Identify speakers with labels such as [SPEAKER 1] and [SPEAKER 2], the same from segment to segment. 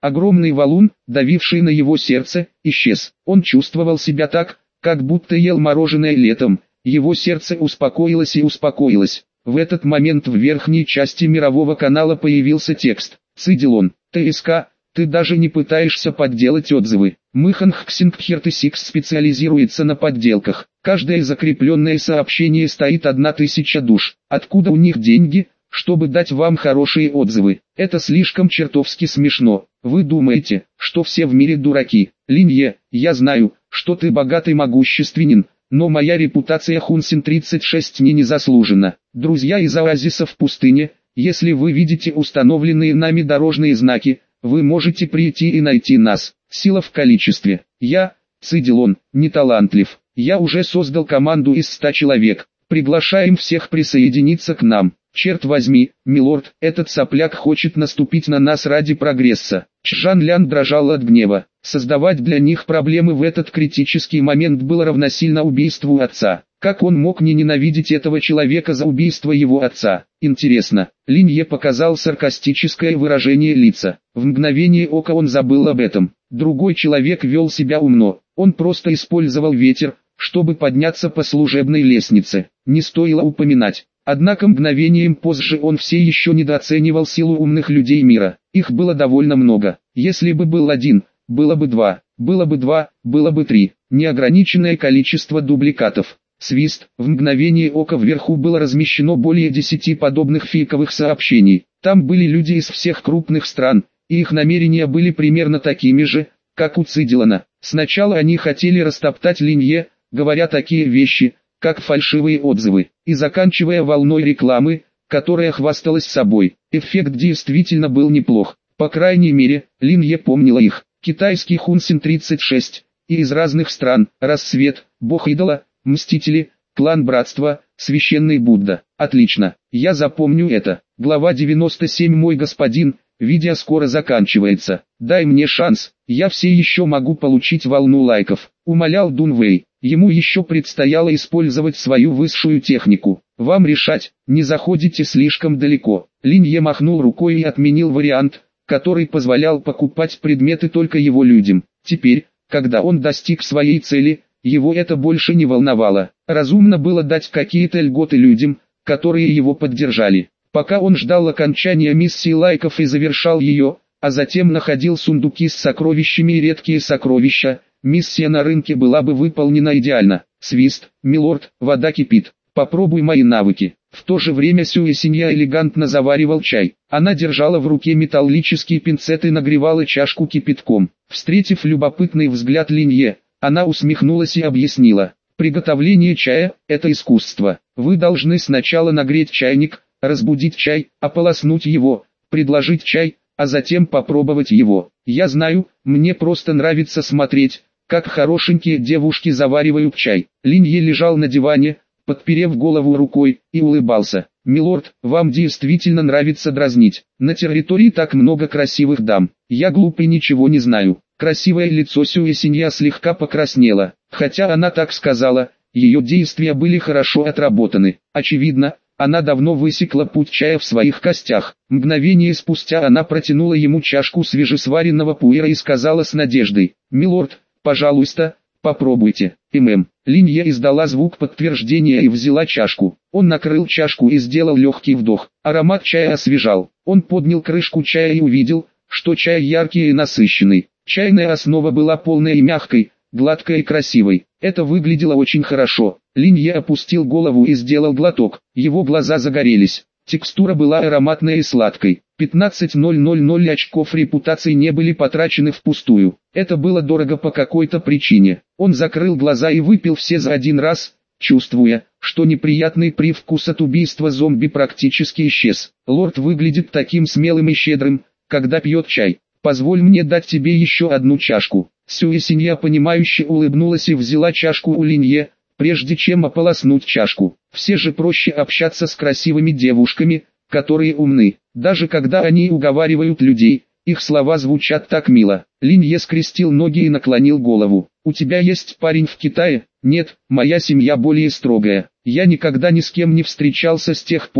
[SPEAKER 1] Огромный валун, давивший на его сердце, исчез. Он чувствовал себя так, как будто ел мороженое летом. Его сердце успокоилось и успокоилось. В этот момент в верхней части мирового канала появился текст. Цидил он. ТСК, ты даже не пытаешься подделать отзывы. Мыханг Ксингхертесикс специализируется на подделках. Каждое закрепленное сообщение стоит 1000 душ. Откуда у них деньги, чтобы дать вам хорошие отзывы? Это слишком чертовски смешно. Вы думаете, что все в мире дураки? Линье, я знаю, что ты богат и могущественен, но моя репутация Хунсин 36 не заслужена. Друзья из оазиса в пустыне, если вы видите установленные нами дорожные знаки, вы можете прийти и найти нас. Сила в количестве. Я, цедил он, не талантлив. Я уже создал команду из 100 человек. Приглашаем всех присоединиться к нам. Черт возьми, милорд, этот сопляк хочет наступить на нас ради прогресса. Чжан Лян дрожал от гнева. Создавать для них проблемы в этот критический момент было равносильно убийству отца. Как он мог не ненавидеть этого человека за убийство его отца? Интересно. Линье показал саркастическое выражение лица. В мгновение ока он забыл об этом. Другой человек вел себя умно. Он просто использовал ветер, чтобы подняться по служебной лестнице. Не стоило упоминать. Однако мгновением позже он все еще недооценивал силу умных людей мира. Их было довольно много. Если бы был один, было бы два, было бы три. Неограниченное количество дубликатов. Свист. В мгновение ока вверху было размещено более 10 подобных фейковых сообщений. Там были люди из всех крупных стран, и их намерения были примерно такими же, как у Цидилана. Сначала они хотели растоптать Линье, говоря такие вещи, как фальшивые отзывы, и заканчивая волной рекламы, которая хвасталась собой. Эффект действительно был неплох. По крайней мере, Линье помнила их. Китайский Хунсин 36, и из разных стран, Рассвет, Бог Идола, Мстители, Клан Братства, Священный Будда. Отлично, я запомню это. Глава 97. Мой господин, видео скоро заканчивается. Дай мне шанс, я все еще могу получить волну лайков. Умолял Дун Вэй. Ему еще предстояло использовать свою высшую технику. Вам решать, не заходите слишком далеко. Линье махнул рукой и отменил вариант, который позволял покупать предметы только его людям. Теперь, когда он достиг своей цели, его это больше не волновало. Разумно было дать какие-то льготы людям, которые его поддержали. Пока он ждал окончания миссии лайков и завершал ее, а затем находил сундуки с сокровищами и редкие сокровища, миссия на рынке была бы выполнена идеально. Свист, милорд, вода кипит. Попробуй мои навыки. В то же время Сюэсинья элегантно заваривал чай. Она держала в руке металлический пинцет и нагревала чашку кипятком. Встретив любопытный взгляд Линье, она усмехнулась и объяснила. Приготовление чая – это искусство. Вы должны сначала нагреть чайник, разбудить чай, ополоснуть его, предложить чай, а затем попробовать его. Я знаю, мне просто нравится смотреть, как хорошенькие девушки заваривают чай. Линье лежал на диване, подперев голову рукой, и улыбался. «Милорд, вам действительно нравится дразнить. На территории так много красивых дам. Я глуп и ничего не знаю». Красивое лицо Сюэсинья слегка покраснело. Хотя она так сказала, ее действия были хорошо отработаны. Очевидно, она давно высекла путь чая в своих костях. Мгновение спустя она протянула ему чашку свежесваренного пуэра и сказала с надеждой: «Милорд, пожалуйста, попробуйте». Линья издала звук подтверждения и взяла чашку. Он накрыл чашку и сделал легкий вдох. Аромат чая освежал. Он поднял крышку чая и увидел, что чай яркий и насыщенный. Чайная основа была полной и мягкой, гладкой и красивой. Это выглядело очень хорошо. Линье опустил голову и сделал глоток. Его глаза загорелись. Текстура была ароматной и сладкой. 15,000 очков репутации не были потрачены впустую. Это было дорого по какой-то причине. Он закрыл глаза и выпил все за один раз, чувствуя, что неприятный привкус от убийства зомби практически исчез. Лорд выглядит таким смелым и щедрым, когда пьет чай. Позволь мне дать тебе еще одну чашку. Сюэсинья понимающе улыбнулась и взяла чашку у Линье, прежде чем ополоснуть чашку. Все же проще общаться с красивыми девушками, которые умны. Даже когда они уговаривают людей, их слова звучат так мило. Линье скрестил ноги и наклонил голову. «У тебя есть парень в Китае?» «Нет, моя семья более строгая. Я никогда ни с кем не встречался с тех пор,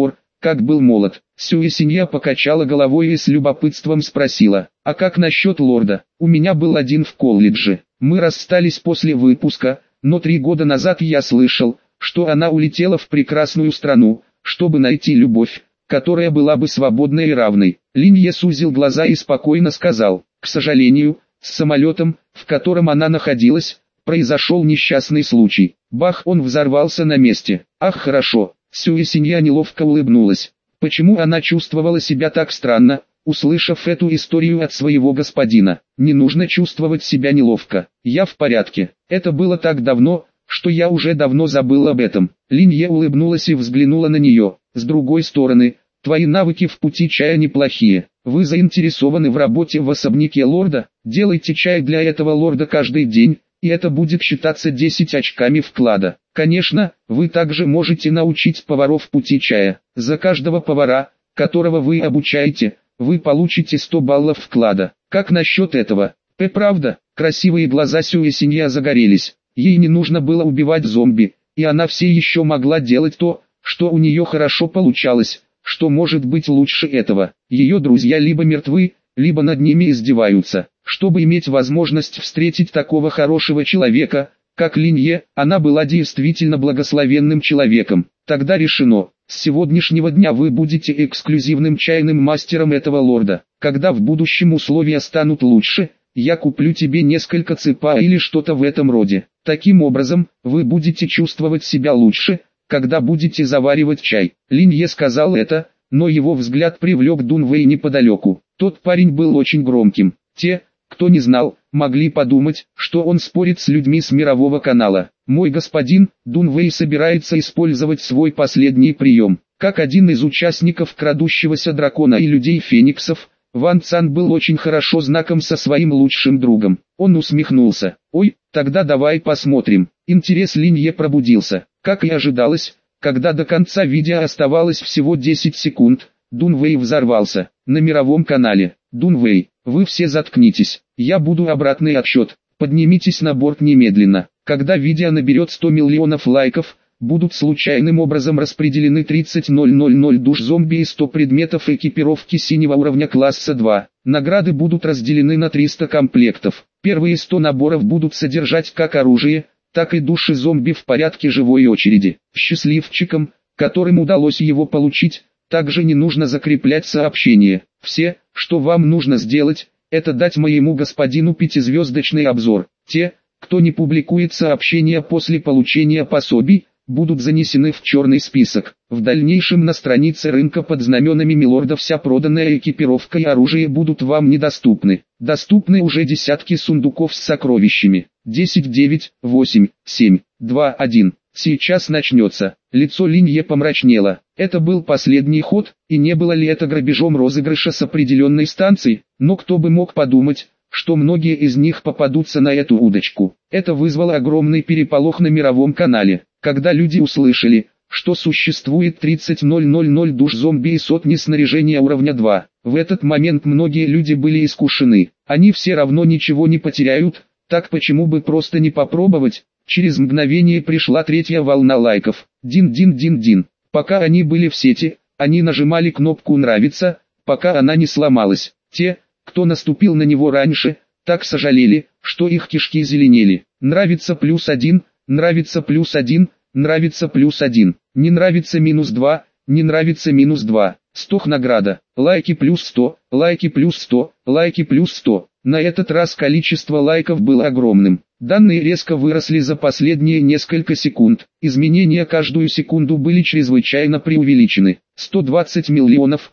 [SPEAKER 1] как был молод. Сюэ Синья покачала головой и с любопытством спросила: «А как насчет лорда? У меня был один в колледже. Мы расстались после выпуска, но 3 года назад я слышал, что она улетела в прекрасную страну, чтобы найти любовь, которая была бы свободной и равной». Линье сузил глаза и спокойно сказал: «К сожалению, с самолетом, в котором она находилась, произошел несчастный случай». Бах, он взорвался на месте. «Ах, хорошо». Сюэ Синья неловко улыбнулась. Почему она чувствовала себя так странно, услышав эту историю от своего господина? Не нужно чувствовать себя неловко. Я в порядке. Это было так давно, что я уже давно забыл об этом. Линье улыбнулась и взглянула на нее. С другой стороны, твои навыки в пути чая неплохие. Вы заинтересованы в работе в особняке лорда? Делайте чай для этого лорда каждый день, и это будет считаться 10 очками вклада. Конечно, вы также можете научить поваров пути чая. За каждого повара, которого вы обучаете, вы получите 100 баллов вклада. Как насчет этого? Правда? Красивые глаза Сюэ Синья загорелись. Ей не нужно было убивать зомби, и она все еще могла делать то, что у нее хорошо получалось. Что может быть лучше этого? Ее друзья либо мертвы, либо над ними издеваются. Чтобы иметь возможность встретить такого хорошего человека, как Линье, она была действительно благословенным человеком. Тогда решено, с сегодняшнего дня вы будете эксклюзивным чайным мастером этого лорда. Когда в будущем условия станут лучше, я куплю тебе несколько цепа или что-то в этом роде. Таким образом, вы будете чувствовать себя лучше, когда будете заваривать чай. Линье сказал это, но его взгляд привлек Дун Вэй неподалеку. Тот парень был очень громким. Те, кто не знал, могли подумать, что он спорит с людьми с мирового канала. «Мой господин, Дун Вэй собирается использовать свой последний прием». Как один из участников крадущегося дракона и людей Фениксов, Ван Цан был очень хорошо знаком со своим лучшим другом. Он усмехнулся. «Ой, тогда давай посмотрим». Интерес Линье пробудился. Как и ожидалось, когда до конца видео оставалось всего 10 секунд, Дун Вэй взорвался. На мировом канале. «Дун Вэй, вы все заткнитесь. Я буду обратный отсчет. Поднимитесь на борт немедленно. Когда видео наберет 100 миллионов лайков, будут случайным образом распределены 30,000 душ зомби и 100 предметов экипировки синего уровня класса 2. Награды будут разделены на 300 комплектов. Первые 100 наборов будут содержать как оружие, так и души зомби в порядке живой очереди. Счастливчикам, которым удалось его получить, также не нужно закреплять сообщение. Все, что вам нужно сделать, это дать моему господину 5-звездочный обзор. Те, кто не публикует сообщения после получения пособий, будут занесены в черный список. В дальнейшем на странице рынка под знаменами Милорда вся проданная экипировка и оружие будут вам недоступны. Доступны уже десятки сундуков с сокровищами. 10, 9, 8, 7, 2, 1. Сейчас начнется. Лицо Линье помрачнело. Это был последний ход, и не было ли это грабежом розыгрыша с определенной станции? Но кто бы мог подумать, что многие из них попадутся на эту удочку. Это вызвало огромный переполох на мировом канале. Когда люди услышали, что существует 30,000 душ зомби и сотни снаряжения уровня 2, в этот момент многие люди были искушены. Они все равно ничего не потеряют, так почему бы просто не попробовать? Через мгновение пришла третья волна лайков. Дин-дин-дин-дин. Пока они были в сети, они нажимали кнопку «Нравится», пока она не сломалась. Те, кто наступил на него раньше, так сожалели, что их кишки зеленели. Нравится +1, нравится +1, нравится +1, не нравится -2, не нравится -2. 100 награда, лайки +100, лайки +100, лайки +100. На этот раз количество лайков было огромным. Данные резко выросли за последние несколько секунд. Изменения каждую секунду были чрезвычайно преувеличены. 120 миллионов,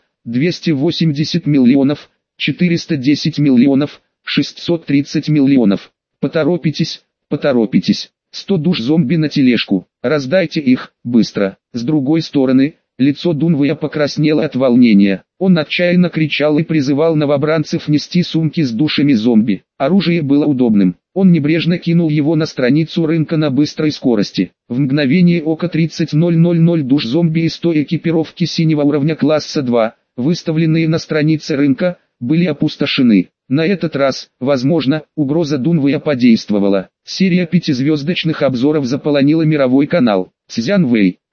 [SPEAKER 1] 280 миллионов, 410 миллионов, 630 миллионов. Поторопитесь, поторопитесь. 100 душ зомби на тележку. Раздайте их, быстро. С другой стороны, лицо Дун Вэя покраснело от волнения. Он отчаянно кричал и призывал новобранцев нести сумки с душами зомби. Оружие было удобным. Он небрежно кинул его на страницу рынка на быстрой скорости. В мгновение ока 30,000 душ зомби и 100 экипировки синего уровня класса 2, выставленные на странице рынка, были опустошены. На этот раз, возможно, угроза Дун Вэя подействовала. Серия 5-звездочных обзоров заполонила мировой канал. Цзян Вэй.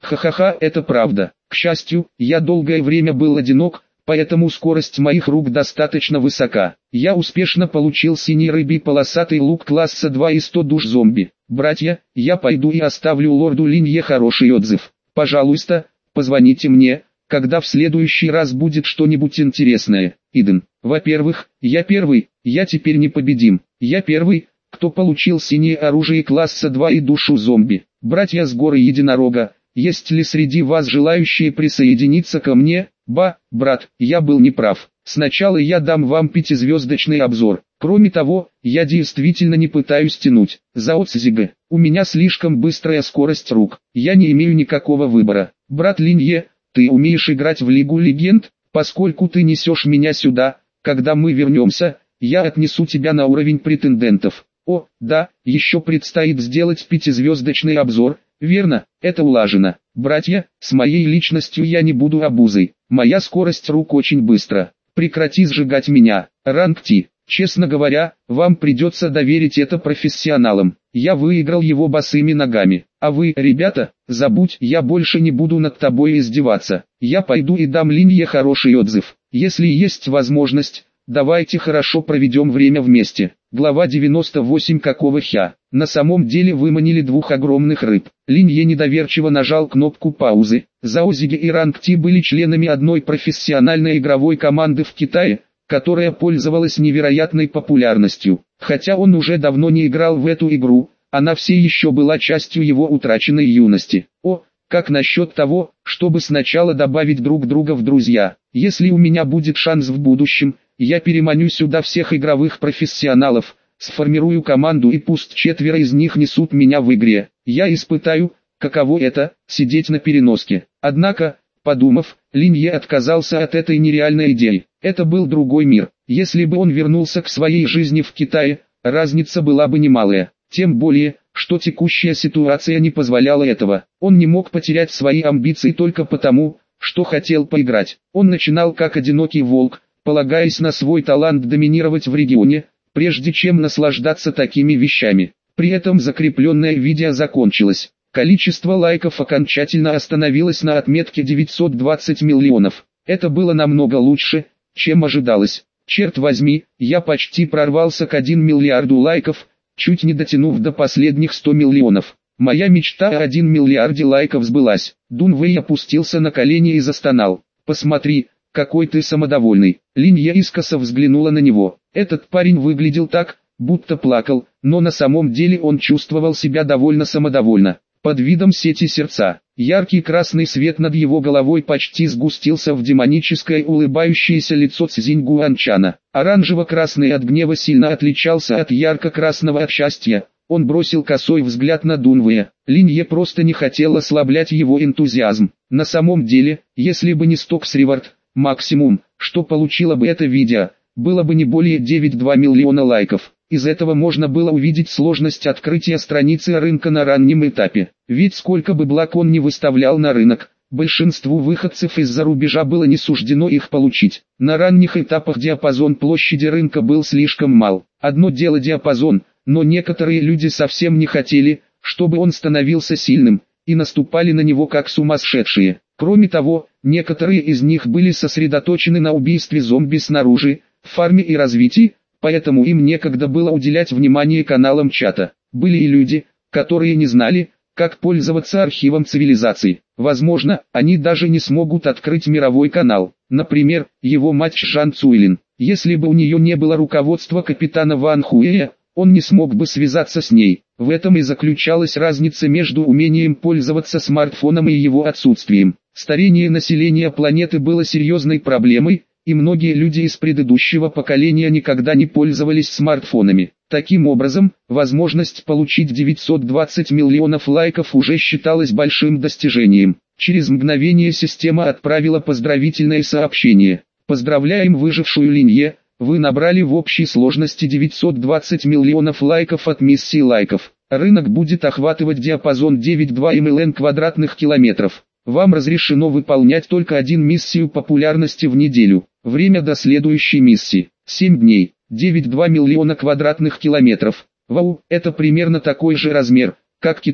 [SPEAKER 1] Ха-ха-ха, это правда. К счастью, я долгое время был одинок, поэтому скорость моих рук достаточно высока. Я успешно получил синий рыбий полосатый лук класса 2 и 100 душ зомби. Братья, я пойду и оставлю лорду Линье хороший отзыв. Пожалуйста, позвоните мне, когда в следующий раз будет что-нибудь интересное. Иден. Во-первых, я первый, я теперь непобедим. Я первый, кто получил синее оружие класса 2 и душу зомби. Братья с горы Единорога, есть ли среди вас желающие присоединиться ко мне? Брат, я был неправ. Сначала я дам вам 5-звездочный обзор. Кроме того, я действительно не пытаюсь тянуть. Заоцзига, у меня слишком быстрая скорость рук. Я не имею никакого выбора. Брат Линье, ты умеешь играть в Лигу Легенд? Поскольку ты несешь меня сюда, когда мы вернемся, я отнесу тебя на уровень претендентов. О, да, еще предстоит сделать 5-звездочный обзор, верно, это улажено. Братья, с моей личностью я не буду обузой. Моя скорость рук очень быстро. Прекрати сжигать меня. Ранг Ти. Честно говоря, вам придется доверить это профессионалам. Я выиграл его босыми ногами. А вы, ребята, забудь, я больше не буду над тобой издеваться. Я пойду и дам Линье хороший отзыв. Если есть возможность, давайте хорошо проведем время вместе. Глава 98. Какого хя? На самом деле выманили двух огромных рыб. Линье недоверчиво нажал кнопку паузы. Заозиги и Ранг Ти были членами одной профессиональной игровой команды в Китае, которая пользовалась невероятной популярностью. Хотя он уже давно не играл в эту игру, она все еще была частью его утраченной юности. О, как насчет того, чтобы сначала добавить друг друга в друзья? Если у меня будет шанс в будущем, я переманю сюда всех игровых профессионалов, сформирую команду и пусть 4 из них несут меня в игре. Я испытаю, каково это, сидеть на переноске. Однако, подумав, Линье отказался от этой нереальной идеи. Это был другой мир. Если бы он вернулся к своей жизни в Китае, разница была бы немалая. Тем более, что текущая ситуация не позволяла этого. Он не мог потерять свои амбиции только потому, что хотел поиграть. Он начинал как одинокий волк, полагаясь на свой талант доминировать в регионе, прежде чем наслаждаться такими вещами. При этом закрепленное видео закончилось. Количество лайков окончательно остановилось на отметке 920 миллионов. Это было намного лучше, чем ожидалось. Черт возьми, я почти прорвался к 1 миллиарду лайков, чуть не дотянув до последних 100 миллионов. Моя мечта о 1 миллиарде лайков сбылась. Дун Вэй опустился на колени и застонал. «Посмотри, какой ты самодовольный». Линье искоса взглянула на него. Этот парень выглядел так, будто плакал, но на самом деле он чувствовал себя довольно самодовольно. Под видом сети сердца, яркий красный свет над его головой почти сгустился в демоническое улыбающееся лицо Цзинь Гуанчана. Оранжево-красный от гнева сильно отличался от ярко-красного от счастья. Он бросил косой взгляд на Дунвэя. Линье просто не хотел ослаблять его энтузиазм. На самом деле, если бы не Стокс Ривард, максимум, что получило бы это видео, было бы не более 9,2 миллиона лайков. Из этого можно было увидеть сложность открытия страницы рынка на раннем этапе. Ведь сколько бы благ он не выставлял на рынок, большинству выходцев из-за рубежа было не суждено их получить. На ранних этапах диапазон площади рынка был слишком мал. Одно дело диапазон, но некоторые люди совсем не хотели, чтобы он становился сильным, и наступали на него как сумасшедшие. Кроме того, некоторые из них были сосредоточены на убийстве зомби снаружи, фарме и развитии, поэтому им некогда было уделять внимание каналам чата. Были и люди, которые не знали, как пользоваться архивом цивилизаций. Возможно, они даже не смогут открыть мировой канал. Например, его мать Шан Цуйлин. Если бы у нее не было руководства капитана Ван Хуэя, он не смог бы связаться с ней. В этом и заключалась разница между умением пользоваться смартфоном и его отсутствием. Старение населения планеты было серьезной проблемой, и многие люди из предыдущего поколения никогда не пользовались смартфонами. Таким образом, возможность получить 920 миллионов лайков уже считалась большим достижением. Через мгновение система отправила поздравительное сообщение. Поздравляем выжившую Линье, вы набрали в общей сложности 920 миллионов лайков от миссии лайков. Рынок будет охватывать диапазон 9,2 млн квадратных километров. Вам разрешено выполнять только один миссию популярности в неделю. Время до следующей миссии – 7 дней, 9,2 миллиона квадратных километров. Вау, это примерно такой же размер, как Китай.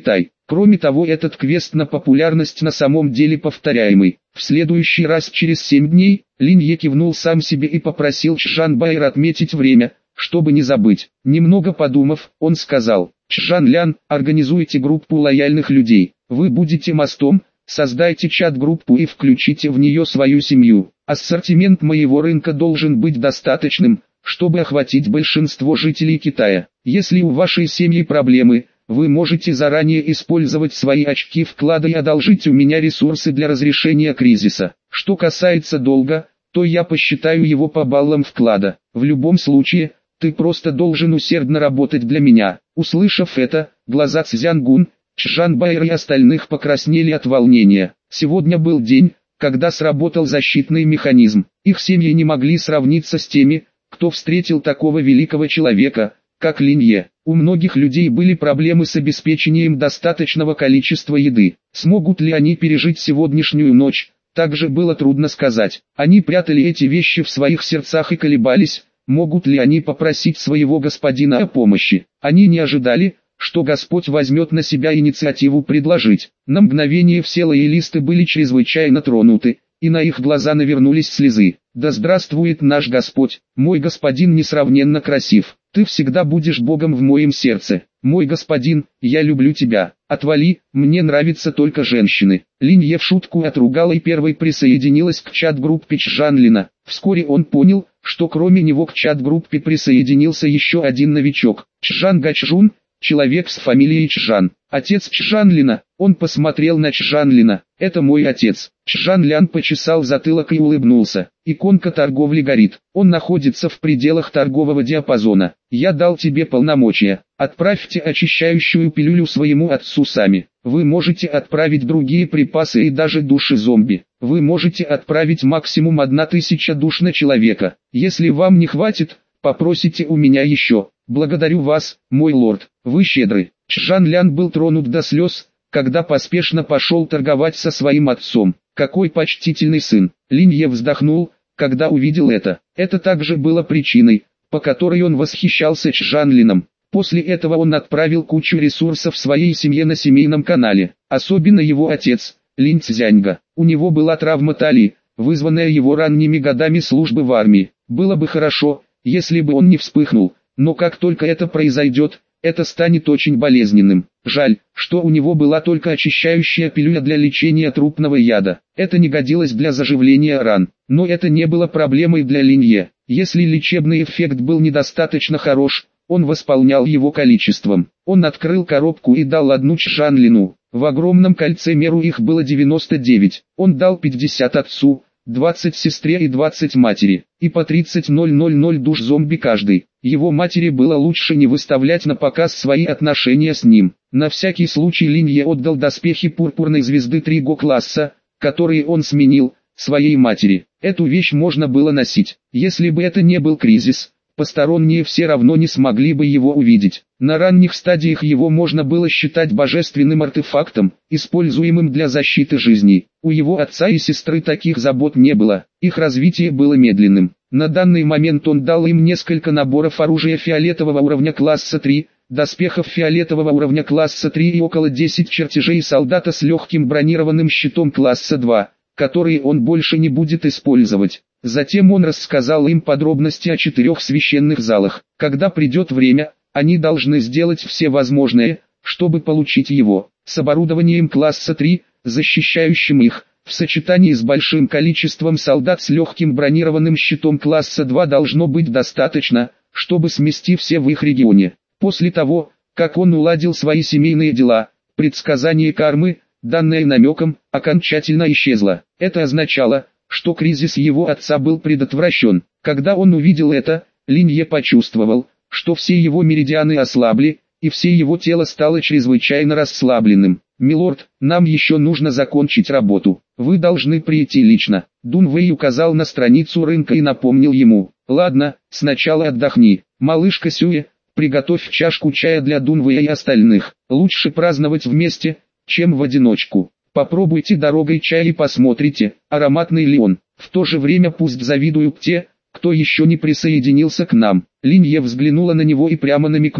[SPEAKER 1] Кроме того, этот квест на популярность на самом деле повторяемый. В следующий раз через 7 дней, Линье кивнул сам себе и попросил Чжанбаэра отметить время, чтобы не забыть. Немного подумав, он сказал: «Чжан-лян, организуйте группу лояльных людей. Вы будете мостом, создайте чат-группу и включите в нее свою семью. Ассортимент моего рынка должен быть достаточным, чтобы охватить большинство жителей Китая. Если у вашей семьи проблемы, вы можете заранее использовать свои очки вклада и одолжить у меня ресурсы для разрешения кризиса. Что касается долга, то я посчитаю его по баллам вклада. В любом случае, ты просто должен усердно работать для меня». Услышав это, глаза Цзянгун, Чжанбаэра и остальных покраснели от волнения. Сегодня был день, когда сработал защитный механизм. Их семьи не могли сравниться с теми, кто встретил такого великого человека, как Линье. У многих людей были проблемы с обеспечением достаточного количества еды. Смогут ли они пережить сегодняшнюю ночь, также было трудно сказать. Они прятали эти вещи в своих сердцах и колебались, могут ли они попросить своего господина о помощи. Они не ожидали, что Господь возьмет на себя инициативу предложить. На мгновение все лоялисты были чрезвычайно тронуты, и на их глаза навернулись слезы. «Да здравствует наш Господь, мой господин несравненно красив. Ты всегда будешь Богом в моем сердце. Мой господин, я люблю тебя. Отвали, мне нравятся только женщины». Линье в шутку отругала и первой присоединилась к чат-группе Чжанлина. Вскоре он понял, что кроме него к чат-группе присоединился еще один новичок. Чжан Гачжун, человек с фамилией Чжан. Отец Чжанлина. Он посмотрел на Чжанлина. «Это мой отец». Чжанлян почесал затылок и улыбнулся. Иконка торговли горит. Он находится в пределах торгового диапазона. «Я дал тебе полномочия. Отправьте очищающую пилюлю своему отцу сами. Вы можете отправить другие припасы и даже души зомби. Вы можете отправить максимум 1000 душ на человека. Если вам не хватит, попросите у меня еще. Благодарю вас, мой лорд, вы щедры». Чжанлян был тронут до слез, когда поспешно пошел торговать со своим отцом. Какой почтительный сын. Линье вздохнул, когда увидел это. Это также было причиной, по которой он восхищался Чжанлином. После этого он отправил кучу ресурсов своей семье на семейном канале. Особенно его отец, Линь Цзяньга. У него была травма талии, вызванная его ранними годами службы в армии. Было бы хорошо, если бы он не вспыхнул, но как только это произойдет, это станет очень болезненным. Жаль, что у него была только очищающая пилюля для лечения трупного яда. Это не годилось для заживления ран. Но это не было проблемой для Линье. Если лечебный эффект был недостаточно хорош, он восполнял его количеством. Он открыл коробку и дал одну Чжанлину. В огромном кольце меру их было 99. Он дал 50 отцу, 20 сестре и 20 матери, и по 30,000 душ зомби каждый. Его матери было лучше не выставлять на показ свои отношения с ним. На всякий случай Линье отдал доспехи пурпурной звезды 3 класса, которые он сменил, своей матери. Эту вещь можно было носить. Если бы это не был кризис, посторонние все равно не смогли бы его увидеть. На ранних стадиях его можно было считать божественным артефактом, используемым для защиты жизни. У его отца и сестры таких забот не было, их развитие было медленным. На данный момент он дал им несколько наборов оружия фиолетового уровня класса 3, доспехов фиолетового уровня класса 3 и около 10 чертежей солдата с легким бронированным щитом класса 2, которые он больше не будет использовать. Затем он рассказал им подробности о 4 священных залах. Когда придет время, они должны сделать все возможное, чтобы получить его. С оборудованием класса 3, защищающим их, в сочетании с большим количеством солдат с легким бронированным щитом класса 2 должно быть достаточно, чтобы смести все в их регионе. После того, как он уладил свои семейные дела, предсказание кармы, данное намеком, окончательно исчезло. Это означало, что кризис его отца был предотвращен. Когда он увидел это, Линье почувствовал, что все его меридианы ослабли, и все его тело стало чрезвычайно расслабленным. «Милорд, нам еще нужно закончить работу. Вы должны прийти лично». Дун Вэй указал на страницу рынка и напомнил ему: «Ладно, сначала отдохни. Малышка Сюэ, приготовь чашку чая для Дун Вэя и остальных. Лучше праздновать вместе, чем в одиночку. Попробуйте дорогой чай и посмотрите, ароматный ли он. В то же время пусть завидуют те, кто еще не присоединился к нам». Линье взглянула на него и прямо намекнула: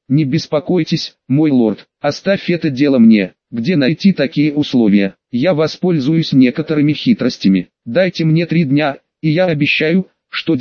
[SPEAKER 1] Не беспокойтесь, мой лорд, оставь это дело мне. Где найти такие условия? Я воспользуюсь некоторыми хитростями. Дайте мне 3 дня, и я обещаю, что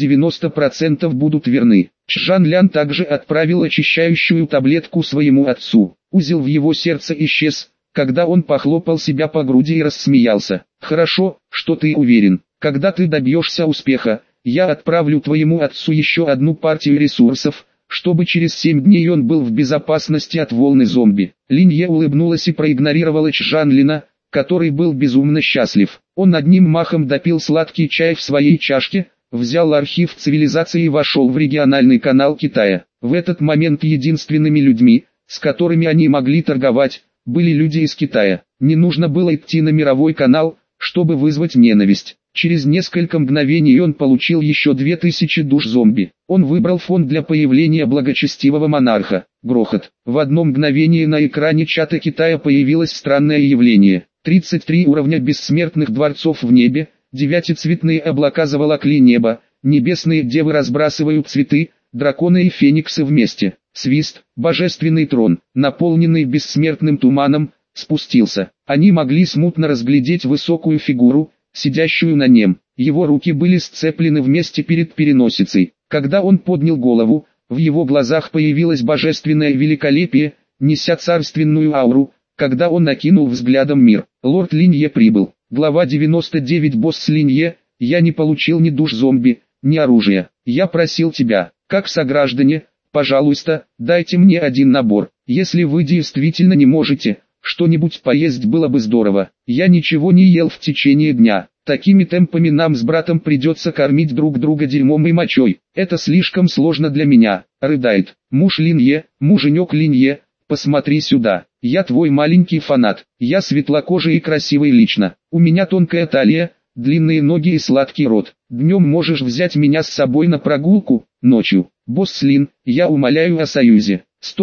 [SPEAKER 1] 90% будут верны. Чжан Лян также отправил очищающую таблетку своему отцу. Узел в его сердце исчез, когда он похлопал себя по груди и рассмеялся. «Хорошо, что ты уверен. Когда ты добьешься успеха, я отправлю твоему отцу еще одну партию ресурсов, чтобы через 7 дней он был в безопасности от волны зомби». Линье улыбнулась и проигнорировала Чжан Лина, который был безумно счастлив. Он одним махом допил сладкий чай в своей чашке, взял архив цивилизации и вошел в региональный канал Китая. В этот момент единственными людьми, с которыми они могли торговать, были люди из Китая. Не нужно было идти на мировой канал, чтобы вызвать ненависть. Через несколько мгновений он получил еще 2000 душ зомби. Он выбрал фон для появления благочестивого монарха. Грохот. В одно мгновение на экране чата Китая появилось странное явление. 33 уровня бессмертных дворцов в небе, 9цветные облака заволокли небо, небесные девы разбрасывают цветы, драконы и фениксы вместе. Свист, божественный трон, наполненный бессмертным туманом, спустился. Они могли смутно разглядеть высокую фигуру, сидящую на нем. Его руки были сцеплены вместе перед переносицей. Когда он поднял голову, в его глазах появилось божественное великолепие, неся царственную ауру. Когда он накинул взглядом мир, лорд Линье прибыл. Глава 99. Босс Линье, я не получил ни душ зомби, ни оружия. Я просил тебя, как сограждане, пожалуйста, дайте мне один набор. Если вы действительно не можете, что-нибудь поесть было бы здорово. Я ничего не ел в течение дня. Такими темпами нам с братом придется кормить друг друга дерьмом и мочой. Это слишком сложно для меня. Рыдает. Муж Линье, муженек Линье, посмотри сюда. Я твой маленький фанат. Я светлокожий и красивый лично. У меня тонкая талия, длинные ноги и сладкий рот. Днем можешь взять меня с собой на прогулку, ночью. Босс Лин, я умоляю о союзе.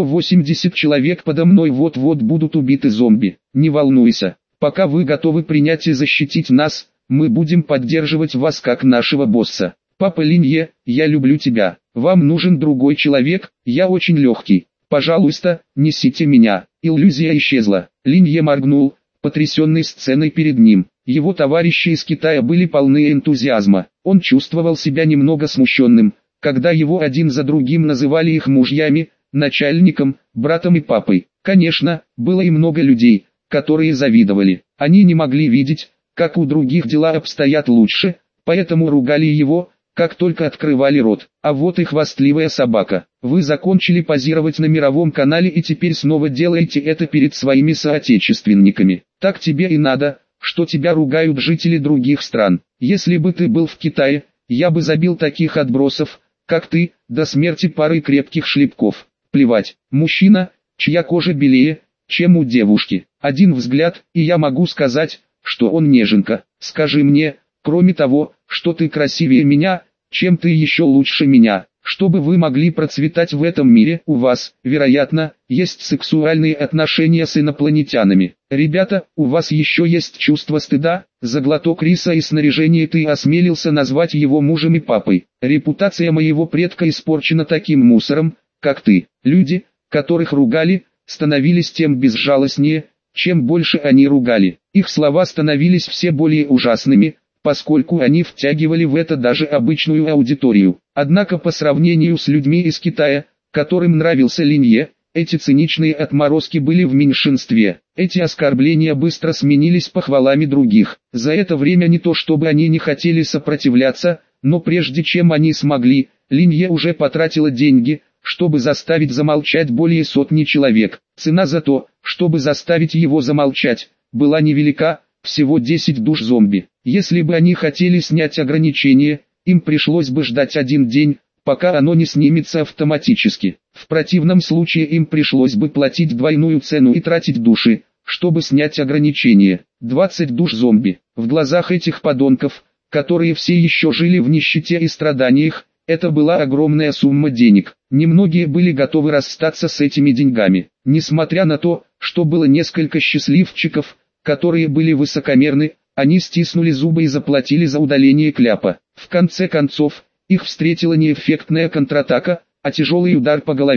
[SPEAKER 1] 180 человек подо мной вот-вот будут убиты зомби. Не волнуйся. Пока вы готовы принять и защитить нас, мы будем поддерживать вас как нашего босса. Папа Линье, я люблю тебя. Вам нужен другой человек, я очень легкий. Пожалуйста, несите меня. Иллюзия исчезла. Линье моргнул, потрясенный сценой перед ним. Его товарищи из Китая были полны энтузиазма. Он чувствовал себя немного смущенным, когда его один за другим называли их мужьями, начальником, братом и папой. Конечно, было и много людей, которые завидовали. Они не могли видеть, как у других дела обстоят лучше, поэтому ругали его, как только открывали рот. А вот и хвастливая собака. Вы закончили позировать на мировом канале и теперь снова делаете это перед своими соотечественниками. Так тебе и надо, что тебя ругают жители других стран. Если бы ты был в Китае, я бы забил таких отбросов, как ты, до смерти парой крепких шлепков. Плевать. Мужчина, чья кожа белее, чем у девушки. Один взгляд, и я могу сказать, что он неженка. Скажи мне, кроме того, что ты красивее меня, чем ты еще лучше меня. Чтобы вы могли процветать в этом мире, у вас, вероятно, есть сексуальные отношения с инопланетянами. Ребята, у вас еще есть чувство стыда? За глоток риса и снаряжение ты осмелился назвать его мужем и папой. Репутация моего предка испорчена таким мусором, как ты. Люди, которых ругали, становились тем безжалостнее, чем больше они ругали. Их слова становились все более ужасными, поскольку они втягивали в это даже обычную аудиторию. Однако по сравнению с людьми из Китая, которым нравился Линье, эти циничные отморозки были в меньшинстве. Эти оскорбления быстро сменились похвалами других. За это время не то чтобы они не хотели сопротивляться, но прежде чем они смогли, Линье уже потратила деньги, чтобы заставить замолчать более сотни человек. Цена за то, чтобы заставить его замолчать, была невелика, всего 10 душ зомби. Если бы они хотели снять ограничение, им пришлось бы ждать один день, пока оно не снимется автоматически. В противном случае им пришлось бы платить двойную цену и тратить души, чтобы снять ограничение. 20 душ зомби. В глазах этих подонков, которые все еще жили в нищете и страданиях, это была огромная сумма денег. Немногие были готовы расстаться с этими деньгами. Несмотря на то, что было несколько счастливчиков, которые были высокомерны, они стиснули зубы и заплатили за удаление кляпа. В конце концов, их встретила не эффектная контратака, а тяжелый удар по голове.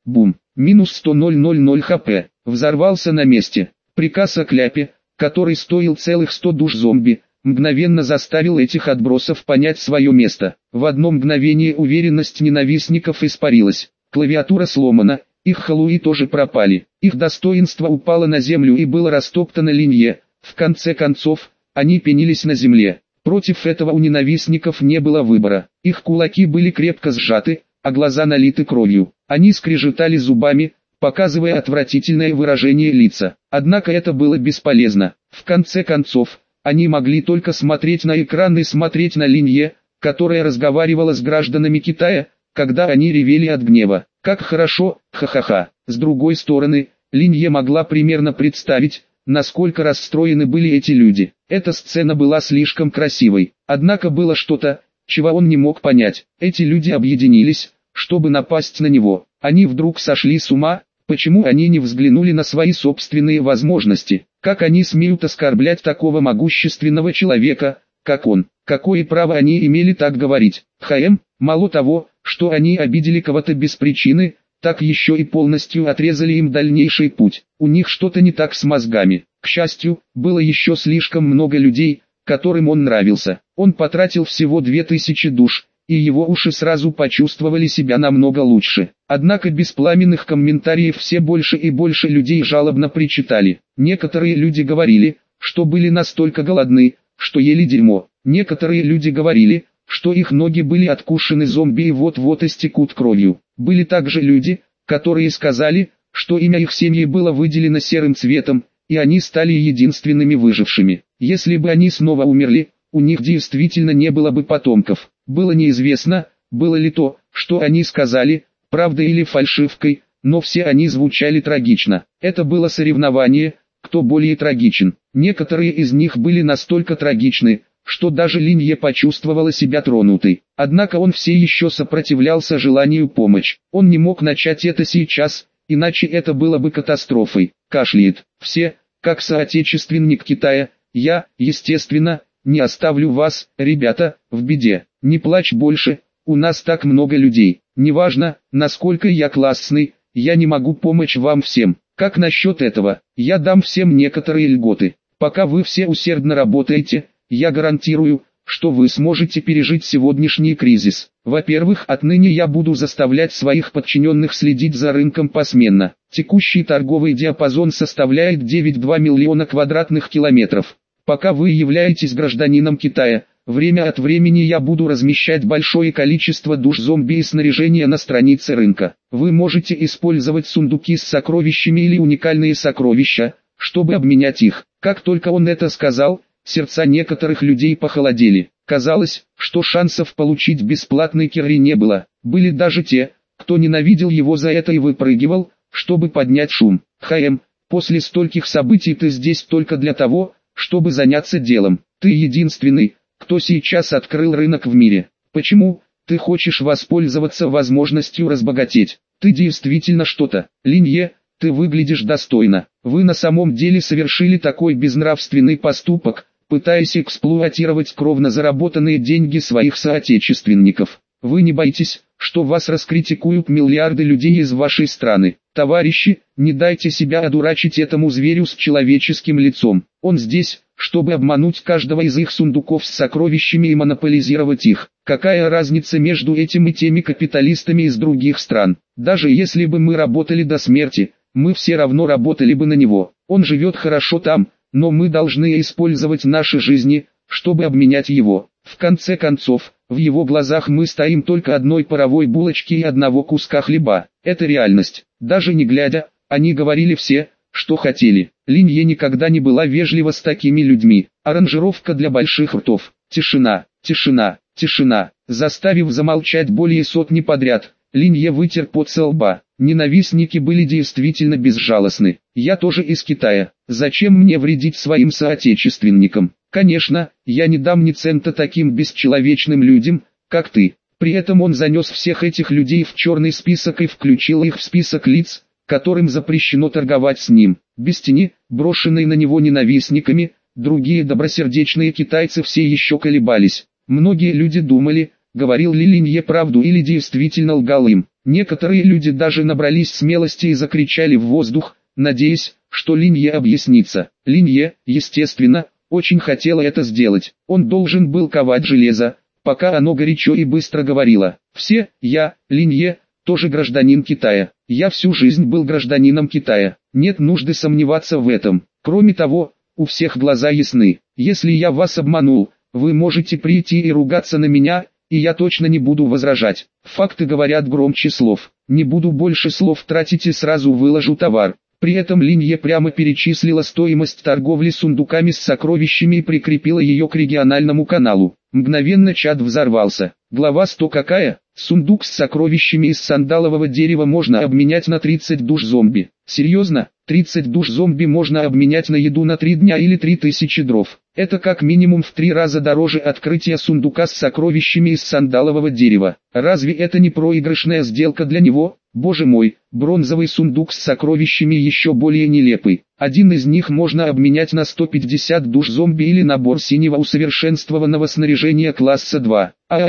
[SPEAKER 1] Бум. Минус 100 хп. Взорвался на месте. Приказ о кляпе, который стоил целых 100 душ зомби, мгновенно заставил этих отбросов понять свое место. В одно мгновение уверенность ненавистников испарилась. Клавиатура сломана, их халуи тоже пропали. Их достоинство упало на землю и было растоптано линье. В конце концов, они пенились на земле. Против этого у ненавистников не было выбора. Их кулаки были крепко сжаты, а глаза налиты кровью. Они скрежетали зубами, показывая отвратительное выражение лица. Однако это было бесполезно. В конце концов, они могли только смотреть на экран и смотреть на линье, которая разговаривала с гражданами Китая, когда они ревели от гнева. Как хорошо, ха-ха-ха. С другой стороны, линье могла примерно представить, насколько расстроены были эти люди. Эта сцена была слишком красивой. Однако было что-то, чего он не мог понять. Эти люди объединились, чтобы напасть на него. Они вдруг сошли с ума. Почему они не взглянули на свои собственные возможности? Как они смеют оскорблять такого могущественного человека, как он? Какое право они имели так говорить? Мало того, что они обидели кого-то без причины, так еще и полностью отрезали им дальнейший путь. У них что-то не так с мозгами. К счастью, было еще слишком много людей, которым он нравился. Он потратил всего 2000 душ, и его уши сразу почувствовали себя намного лучше. Однако без пламенных комментариев все больше и больше людей жалобно причитали. Некоторые люди говорили, что были настолько голодны, что ели дерьмо. Некоторые люди говорили, что их ноги были откушены зомби и вот-вот истекут кровью. Были также люди, которые сказали, что имя их семьи было выделено серым цветом, и они стали единственными выжившими. Если бы они снова умерли, у них действительно не было бы потомков. Было неизвестно, было ли то, что они сказали, правдой или фальшивкой, но все они звучали трагично. Это было соревнование, кто более трагичен. Некоторые из них были настолько трагичны, что даже Линье почувствовала себя тронутой. Однако он все еще сопротивлялся желанию помочь. Он не мог начать это сейчас, иначе это было бы катастрофой. Кашляет. Все, как соотечественник Китая, я, естественно, не оставлю вас, ребята, в беде. Не плачь больше, у нас так много людей. Неважно, насколько я классный, я не могу помочь вам всем. Как насчет этого? Я дам всем некоторые льготы. Пока вы все усердно работаете, я гарантирую, что вы сможете пережить сегодняшний кризис. Во-первых, отныне я буду заставлять своих подчиненных следить за рынком посменно. Текущий торговый диапазон составляет 9,2 миллиона квадратных километров. Пока вы являетесь гражданином Китая, время от времени я буду размещать большое количество душ зомби и снаряжения на странице рынка. Вы можете использовать сундуки с сокровищами или уникальные сокровища, чтобы обменять их. Как только он это сказал, сердца некоторых людей похолодели. Казалось, что шансов получить бесплатный керри не было. Были даже те, кто ненавидел его за это и выпрыгивал, чтобы поднять шум. После стольких событий ты здесь только для того, чтобы заняться делом. Ты единственный, кто сейчас открыл рынок в мире. Почему ты хочешь воспользоваться возможностью разбогатеть? Ты действительно что-то. Линье, ты выглядишь достойно. Вы на самом деле совершили такой безнравственный поступок, пытаясь эксплуатировать кровно заработанные деньги своих соотечественников. Вы не боитесь, что вас раскритикуют миллиарды людей из вашей страны. Товарищи, не дайте себя одурачить этому зверю с человеческим лицом. Он здесь, чтобы обмануть каждого из их сундуков с сокровищами и монополизировать их. Какая разница между этим и теми капиталистами из других стран? Даже если бы мы работали до смерти, мы все равно работали бы на него. Он живет хорошо там, но мы должны использовать наши жизни, чтобы обменять его. В конце концов, в его глазах мы стоим только одной паровой булочки и одного куска хлеба. Это реальность. Даже не глядя, они говорили все, что хотели. Линье никогда не была вежлива с такими людьми. Аранжировка для больших ртов. Тишина, тишина, тишина. Заставив замолчать более сотни подряд, Линье вытер пот со лба. Ненавистники были действительно безжалостны. Я тоже из Китая. Зачем мне вредить своим соотечественникам? Конечно, я не дам ни цента таким бесчеловечным людям, как ты. При этом он занес всех этих людей в черный список и включил их в список лиц, которым запрещено торговать с ним. Без тени, брошенные на него ненавистниками, другие добросердечные китайцы все еще колебались. Многие люди думали, говорил ли Линье правду или действительно лгал им. Некоторые люди даже набрались смелости и закричали в воздух, надеясь, что Линье объяснится. Линье, естественно, очень хотела это сделать. Он должен был ковать железо, пока оно горячо и быстро говорило. Все, я, Линье, тоже гражданин Китая. Я всю жизнь был гражданином Китая. Нет нужды сомневаться в этом. Кроме того, у всех глаза ясны. Если я вас обманул, вы можете прийти и ругаться на меня, и я точно не буду возражать. Факты говорят громче слов. Не буду больше слов тратить и сразу выложу товар. При этом Линье прямо перечислила стоимость торговли сундуками с сокровищами и прикрепила ее к региональному каналу. Мгновенно чат взорвался. Глава 100 какая? Сундук с сокровищами из сандалового дерева можно обменять на 30 душ зомби. Серьезно? 30 душ зомби можно обменять на еду на 3 дня или 3000 дров. Это как минимум в 3 раза дороже открытия сундука с сокровищами из сандалового дерева. Разве это не проигрышная сделка для него? Боже мой, бронзовый сундук с сокровищами еще более нелепый. Один из них можно обменять на 150 душ зомби или набор синего усовершенствованного снаряжения класса 2.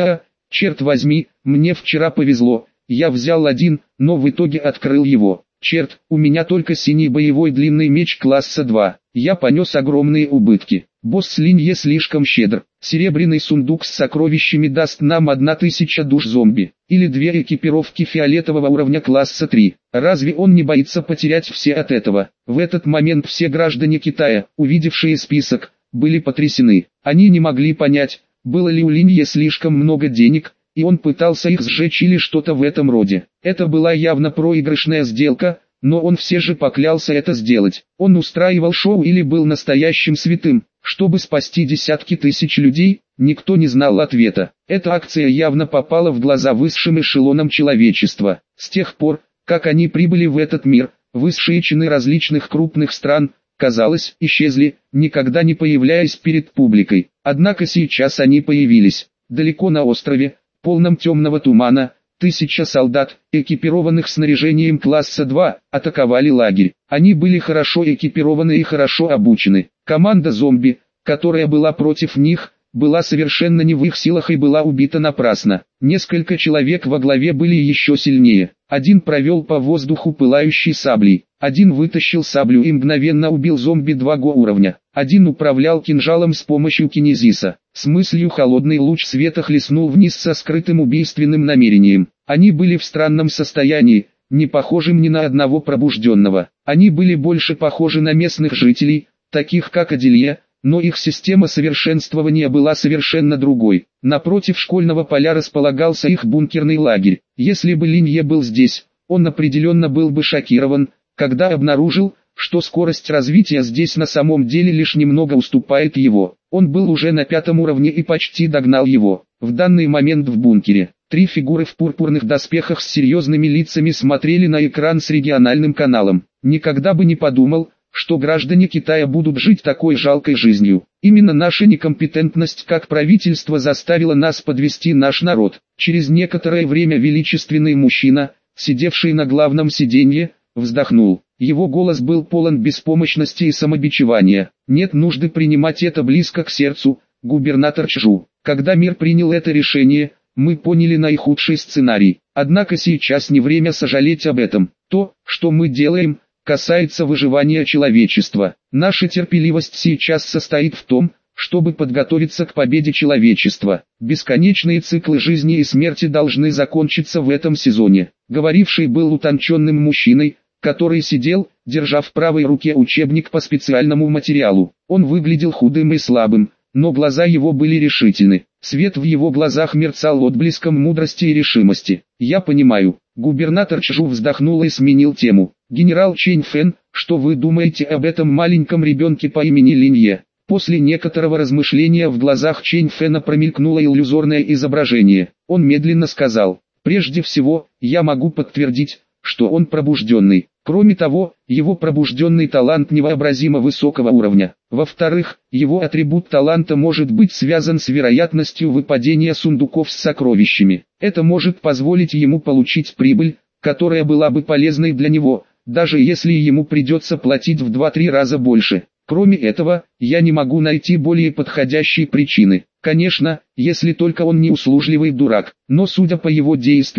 [SPEAKER 1] Черт возьми, мне вчера повезло, я взял один, но в итоге открыл его. Черт, у меня только синий боевой длинный меч класса 2. Я понес огромные убытки. Босс Линье слишком щедр. Серебряный сундук с сокровищами даст нам 1000 душ зомби. Или 2 экипировки фиолетового уровня класса 3. Разве он не боится потерять все от этого? В этот момент все граждане Китая, увидевшие список, были потрясены. Они не могли понять, было ли у Линье слишком много денег, и он пытался их сжечь или что-то в этом роде. Это была явно проигрышная сделка, но он все же поклялся это сделать. Он устраивал шоу или был настоящим святым, чтобы спасти десятки тысяч людей? Никто не знал ответа. Эта акция явно попала в глаза высшим эшелонам человечества. С тех пор, как они прибыли в этот мир, высшие чины различных крупных стран, казалось, исчезли, никогда не появляясь перед публикой. Однако сейчас они появились. Далеко на острове, полном темного тумана, 1000 солдат, экипированных снаряжением класса 2, атаковали лагерь. Они были хорошо экипированы и хорошо обучены. Команда зомби, которая была против них, была совершенно не в их силах и была убита напрасно. Несколько человек во главе были еще сильнее. Один провел по воздуху пылающей саблей. Один вытащил саблю и мгновенно убил зомби 2 уровня. Один управлял кинжалом с помощью кинезиса. С мыслью холодный луч света хлестнул вниз со скрытым убийственным намерением. Они были в странном состоянии, не похожим ни на одного пробужденного. Они были больше похожи на местных жителей, таких как Аделье, но их система совершенствования была совершенно другой. Напротив школьного поля располагался их бункерный лагерь. Если бы Линье был здесь, он определенно был бы шокирован, когда обнаружил, что скорость развития здесь на самом деле лишь немного уступает его. Он был уже на 5 уровне и почти догнал его. В данный момент в бункере 3 фигуры в пурпурных доспехах с серьезными лицами смотрели на экран с региональным каналом. Никогда бы не подумал, что граждане Китая будут жить такой жалкой жизнью. Именно наша некомпетентность как правительство заставила нас подвести наш народ. Через некоторое время величественный мужчина, сидевший на главном сиденье, вздохнул. Его голос был полон беспомощности и самобичевания. Нет нужды принимать это близко к сердцу, губернатор Чжу. Когда мир принял это решение, мы поняли наихудший сценарий. Однако сейчас не время сожалеть об этом. То, что мы делаем, касается выживания человечества. Наша терпеливость сейчас состоит в том, чтобы подготовиться к победе человечества. Бесконечные циклы жизни и смерти должны закончиться в этом сезоне. Говоривший был утонченным мужчиной, который сидел, держа в правой руке учебник по специальному материалу. Он выглядел худым и слабым, но глаза его были решительны. Свет в его глазах мерцал отблеском мудрости и решимости. «Я понимаю». Губернатор Чжу вздохнул и сменил тему. «Генерал Чэнь Фэн, что вы думаете об этом маленьком ребенке по имени Линье?» После некоторого размышления в глазах Чэнь Фэна промелькнуло иллюзорное изображение. Он медленно сказал: «Прежде всего, я могу подтвердить, что он пробужденный. Кроме того, его пробужденный талант невообразимо высокого уровня. Во-вторых, его атрибут таланта может быть связан с вероятностью выпадения сундуков с сокровищами. Это может позволить ему получить прибыль, которая была бы полезной для него, даже если ему придется платить в 2-3 раза больше. Кроме этого, я не могу найти более подходящие причины. Конечно, если только он не услужливый дурак, но судя по его действиям,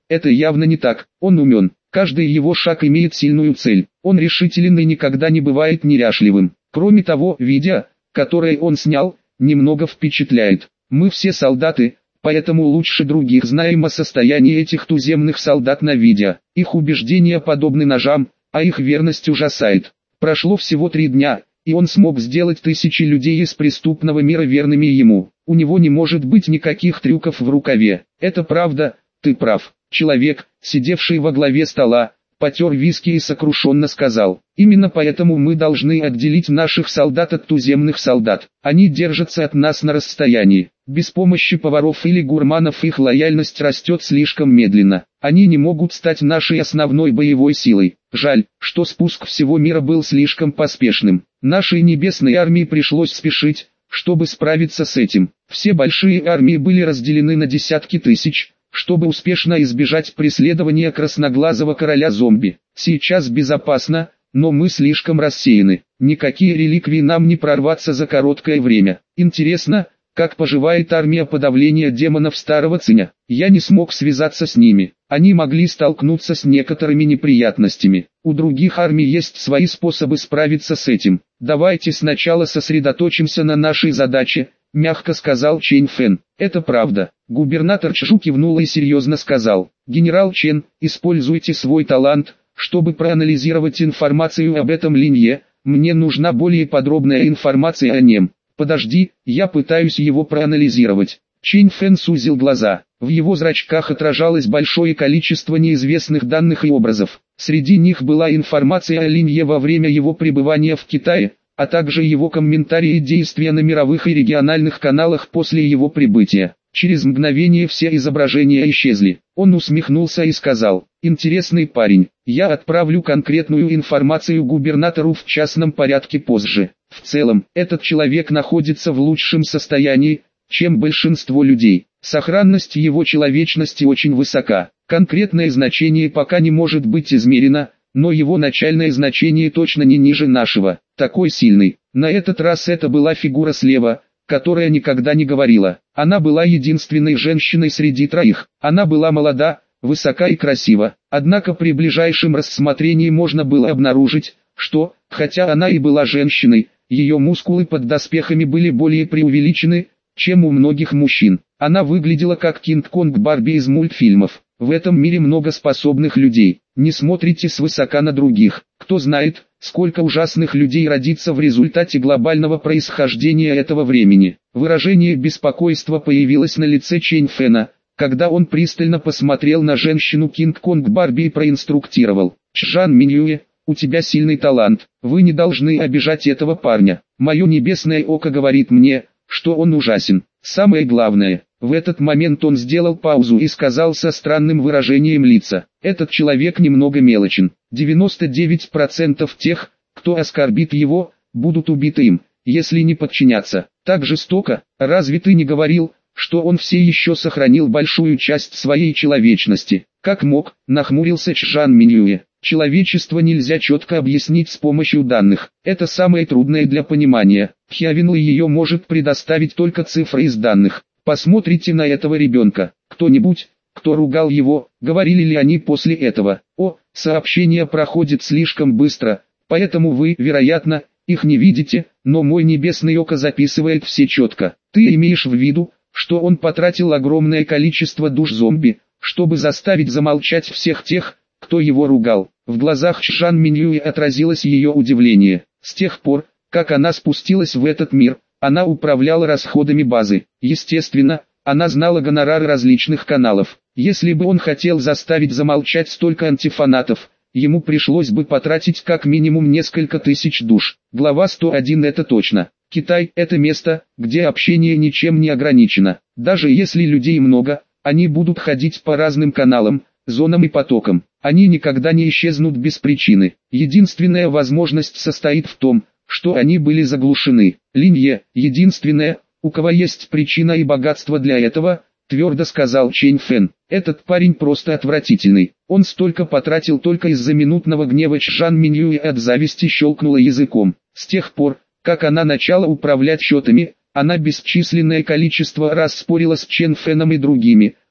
[SPEAKER 1] это явно не так. Он умен, каждый его шаг имеет сильную цель. Он решителен и никогда не бывает неряшливым. Кроме того, видео, которое он снял, немного впечатляет. Мы все солдаты, поэтому лучше других знаем о состоянии этих туземных солдат на видео. Их убеждения подобны ножам, а их верность ужасает. Прошло всего 3 дня, и он смог сделать тысячи людей из преступного мира верными ему. У него не может быть никаких трюков в рукаве. Это правда, ты прав. Человек, сидевший во главе стола, потер виски и сокрушенно сказал: именно поэтому мы должны отделить наших солдат от туземных солдат. Они держатся от нас на расстоянии. Без помощи поваров или гурманов их лояльность растет слишком медленно. Они не могут стать нашей основной боевой силой. Жаль, что спуск всего мира был слишком поспешным. Нашей небесной армии пришлось спешить, чтобы справиться с этим. Все большие армии были разделены на десятки тысяч, чтобы успешно избежать преследования красноглазого короля зомби. Сейчас безопасно, но мы слишком рассеяны. Никакие реликвии нам не прорваться за короткое время. Интересно, как поживает армия подавления демонов Старого Циня? Я не смог связаться с ними. Они могли столкнуться с некоторыми неприятностями. У других армий есть свои способы справиться с этим. Давайте сначала сосредоточимся на нашей задаче, мягко сказал Чэнь Фэн. Это правда. Губернатор Чжу кивнул и серьезно сказал: генерал Чен, используйте свой талант, чтобы проанализировать информацию об этом Линье. Мне нужна более подробная информация о нем. Подожди, я пытаюсь его проанализировать. Чэнь Фэн сузил глаза. В его зрачках отражалось большое количество неизвестных данных и образов. Среди них была информация о Линье во время его пребывания в Китае, а также его комментарии и действия на мировых и региональных каналах после его прибытия. Через мгновение все изображения исчезли. Он усмехнулся и сказал: интересный парень, я отправлю конкретную информацию губернатору в частном порядке позже. В целом, этот человек находится в лучшем состоянии, чем большинство людей. Сохранность его человечности очень высока. Конкретное значение пока не может быть измерено, но его начальное значение точно не ниже нашего. Такой сильный. На этот раз это была фигура слева, которая никогда не говорила. Она была единственной женщиной среди троих. Она была молода, высока и красива. Однако при ближайшем рассмотрении можно было обнаружить, что, хотя она и была женщиной, ее мускулы под доспехами были более преувеличены, чем у многих мужчин. Она выглядела как Кинг-Конг Барби из мультфильмов. В этом мире много способных людей. Не смотрите свысока на других. Кто знает, сколько ужасных людей родится в результате глобального происхождения этого времени. Выражение беспокойства появилось на лице Чэнь Фэна, когда он пристально посмотрел на женщину Кинг-Конг Барби и проинструктировал: Чжан Миньюэ, у тебя сильный талант. Вы не должны обижать этого парня. Мое небесное око говорит мне, что он ужасен. Самое главное, в этот момент он сделал паузу и сказал со странным выражением лица: этот человек немного мелочен. 99% тех, кто оскорбит его, будут убиты им, если не подчиняться. Так жестоко. Разве ты не говорил, что он все еще сохранил большую часть своей человечности? Как мог, нахмурился Чжан Миньюэ. Человечество нельзя четко объяснить с помощью данных. Это самое трудное для понимания. Хявин Ли ее может предоставить только цифры из данных. Посмотрите на этого ребенка. Кто-нибудь, кто ругал его, говорили ли они после этого? Сообщение проходит слишком быстро, поэтому вы, вероятно, их не видите, но мой небесный око записывает все четко. Ты имеешь в виду, что он потратил огромное количество душ зомби, чтобы заставить замолчать всех тех, кто его ругал? В глазах Чжан Миньюэ отразилось ее удивление. С тех пор, как она спустилась в этот мир, она управляла расходами базы. Естественно, она знала гонорары различных каналов. Если бы он хотел заставить замолчать столько антифанатов, ему пришлось бы потратить как минимум несколько тысяч душ. Глава 101 это точно. Китай – это место, где общение ничем не ограничено. Даже если людей много, они будут ходить по разным каналам, зонам и потокам. Они никогда не исчезнут без причины. Единственная возможность состоит в том, что они были заглушены. Линье – единственная, у кого есть причина и богатство для этого, твердо сказал Чэнь Фэн. Этот парень просто отвратительный. Он столько потратил только из-за минутного гнева. Чжан Миньюэ от зависти щелкнула языком. С тех пор, как она начала управлять счетами, она бесчисленное количество раз спорила с Чэнь Фэном и другими,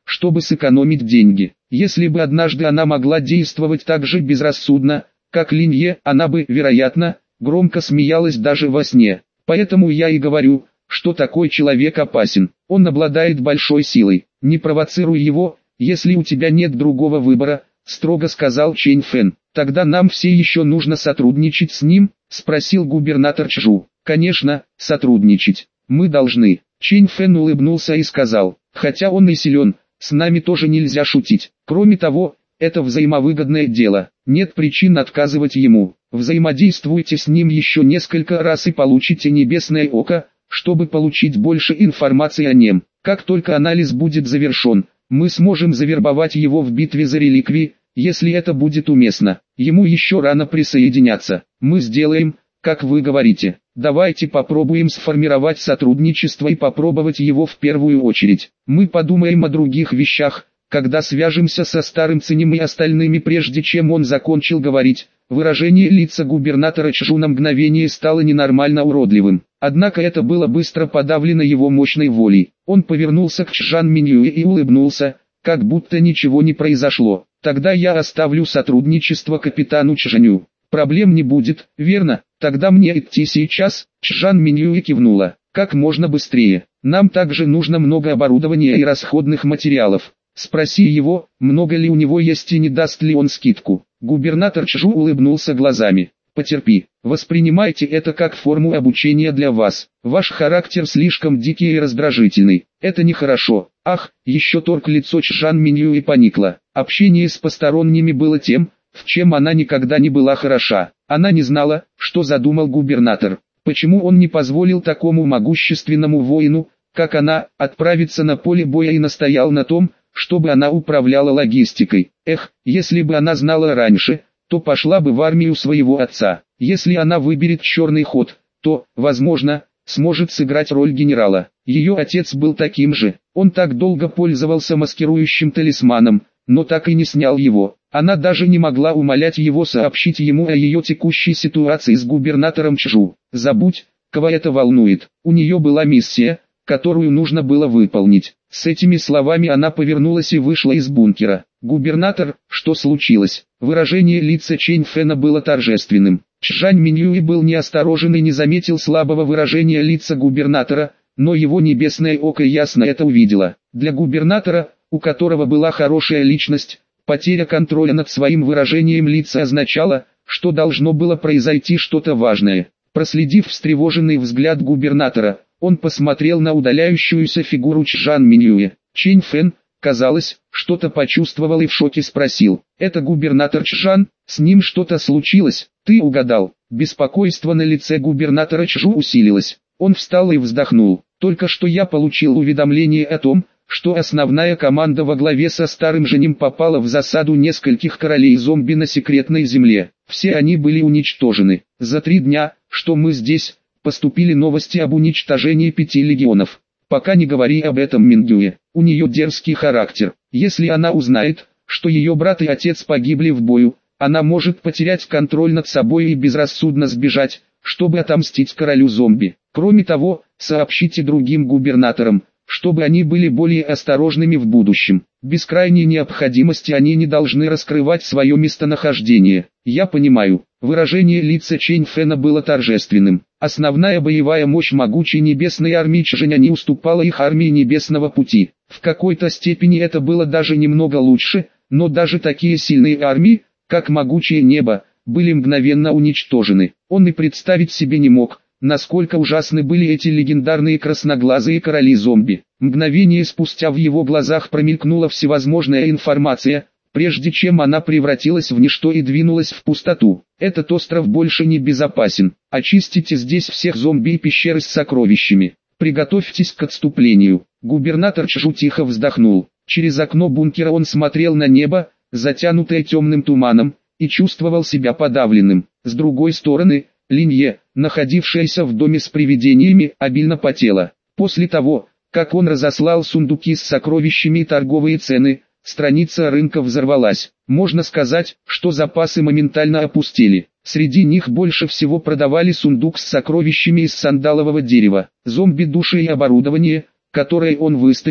[SPEAKER 1] чтобы сэкономить деньги. Если бы однажды она могла действовать так же безрассудно, как Линье, она бы, вероятно, громко смеялась даже во сне. Поэтому я и говорю, что такой человек опасен. Он обладает большой силой. Не провоцируй его, если у тебя нет другого выбора, строго сказал Чэнь Фэн. Тогда нам все еще нужно сотрудничать с ним, спросил губернатор Чжу. Конечно, сотрудничать. Мы должны. Чэнь Фэн улыбнулся и сказал, хотя он и силен, с нами тоже нельзя шутить. Кроме того, это взаимовыгодное дело. Нет причин отказывать ему. Взаимодействуйте с ним еще несколько раз и получите небесное око, чтобы получить больше информации о нем. Как только анализ будет завершен, мы сможем завербовать его в битве за реликвии, если это будет уместно. Ему еще рано присоединяться. Мы сделаем, как вы говорите. Давайте попробуем сформировать сотрудничество и попробовать его в первую очередь. Мы подумаем о других вещах, когда свяжемся со старым Цинем и остальными. Прежде чем он закончил говорить, выражение лица губернатора Чжу на мгновение стало ненормально уродливым. Однако это было быстро подавлено его мощной волей. Он повернулся к Чжан Минюэ и улыбнулся, как будто ничего не произошло. Тогда я оставлю сотрудничество капитану Чжаню. Проблем не будет, верно? Тогда мне идти сейчас? Чжан Минюэ кивнула. Как можно быстрее. Нам также нужно много оборудования и расходных материалов. Спроси его, много ли у него есть и не даст ли он скидку. Губернатор Чжу улыбнулся глазами. Потерпи, воспринимайте это как форму обучения для вас. Ваш характер слишком дикий и раздражительный. Это нехорошо. Ах, еще торг лицо Чжан Минюэ поникло. Общение с посторонними было тем, в чем она никогда не была хороша. Она не знала, что задумал губернатор. Почему он не позволил такому могущественному воину, как она, отправиться на поле боя и настоял на том, чтобы она управляла логистикой. Эх, если бы она знала раньше, то пошла бы в армию своего отца. Если она выберет черный ход, то, возможно, сможет сыграть роль генерала. Ее отец был таким же. Он так долго пользовался маскирующим талисманом, но так и не снял его. Она даже не могла умолять его сообщить ему о ее текущей ситуации с губернатором Чжу. Забудь, кого это волнует. У нее была миссия, которую нужно было выполнить. С этими словами она повернулась и вышла из бункера. «Губернатор, что случилось?» Выражение лица Чэнь Фэна было торжественным. Чжан Минюэ был неосторожен и не заметил слабого выражения лица губернатора, но его небесное око ясно это увидело. Для губернатора, у которого была хорошая личность, потеря контроля над своим выражением лица означала, что должно было произойти что-то важное. Проследив встревоженный взгляд губернатора, он посмотрел на удаляющуюся фигуру Чжан Минюэ. Чэнь Фэн, казалось, что-то почувствовал и в шоке спросил: «Это губернатор Чжан? С ним что-то случилось?» «Ты угадал». Беспокойство на лице губернатора Чжу усилилось. Он встал и вздохнул. «Только что я получил уведомление о том, что основная команда во главе со старым Женем попала в засаду нескольких королей-зомби на секретной земле. Все они были уничтожены. За 3 дня, что мы здесь, поступили новости об уничтожении 5 легионов. Пока не говори об этом Мингюе, у нее дерзкий характер. Если она узнает, что ее брат и отец погибли в бою, она может потерять контроль над собой и безрассудно сбежать, чтобы отомстить королю зомби. Кроме того, сообщите другим губернаторам, чтобы они были более осторожными в будущем. Без крайней необходимости они не должны раскрывать свое местонахождение. Я понимаю». Выражение лица Чэнь Фэна было торжественным. Основная боевая мощь могучей небесной армии Чжэня не уступала их армии Небесного Пути. В какой-то степени это было даже немного лучше, но даже такие сильные армии, как могучее небо, были мгновенно уничтожены. Он и представить себе не мог, насколько ужасны были эти легендарные красноглазые короли-зомби. Мгновение спустя в его глазах промелькнула всевозможная информация, прежде чем она превратилась в ничто и двинулась в пустоту. Этот остров больше не безопасен. Очистите здесь всех зомби и пещеры с сокровищами. Приготовьтесь к отступлению. Губернатор Чжу тихо вздохнул. Через окно бункера он смотрел на небо, затянутое темным туманом, и чувствовал себя подавленным. С другой стороны, Линье, находившаяся в доме с привидениями, обильно потела. После того, как он разослал сундуки с сокровищами и торговые цены, страница рынка взорвалась. Можно сказать, что запасы моментально опустели. Среди них больше всего продавали сундук с сокровищами из сандалового дерева. Зомби-души и оборудование, которое он выставил,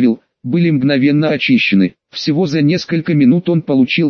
[SPEAKER 1] были мгновенно очищены. Всего за несколько минут он получил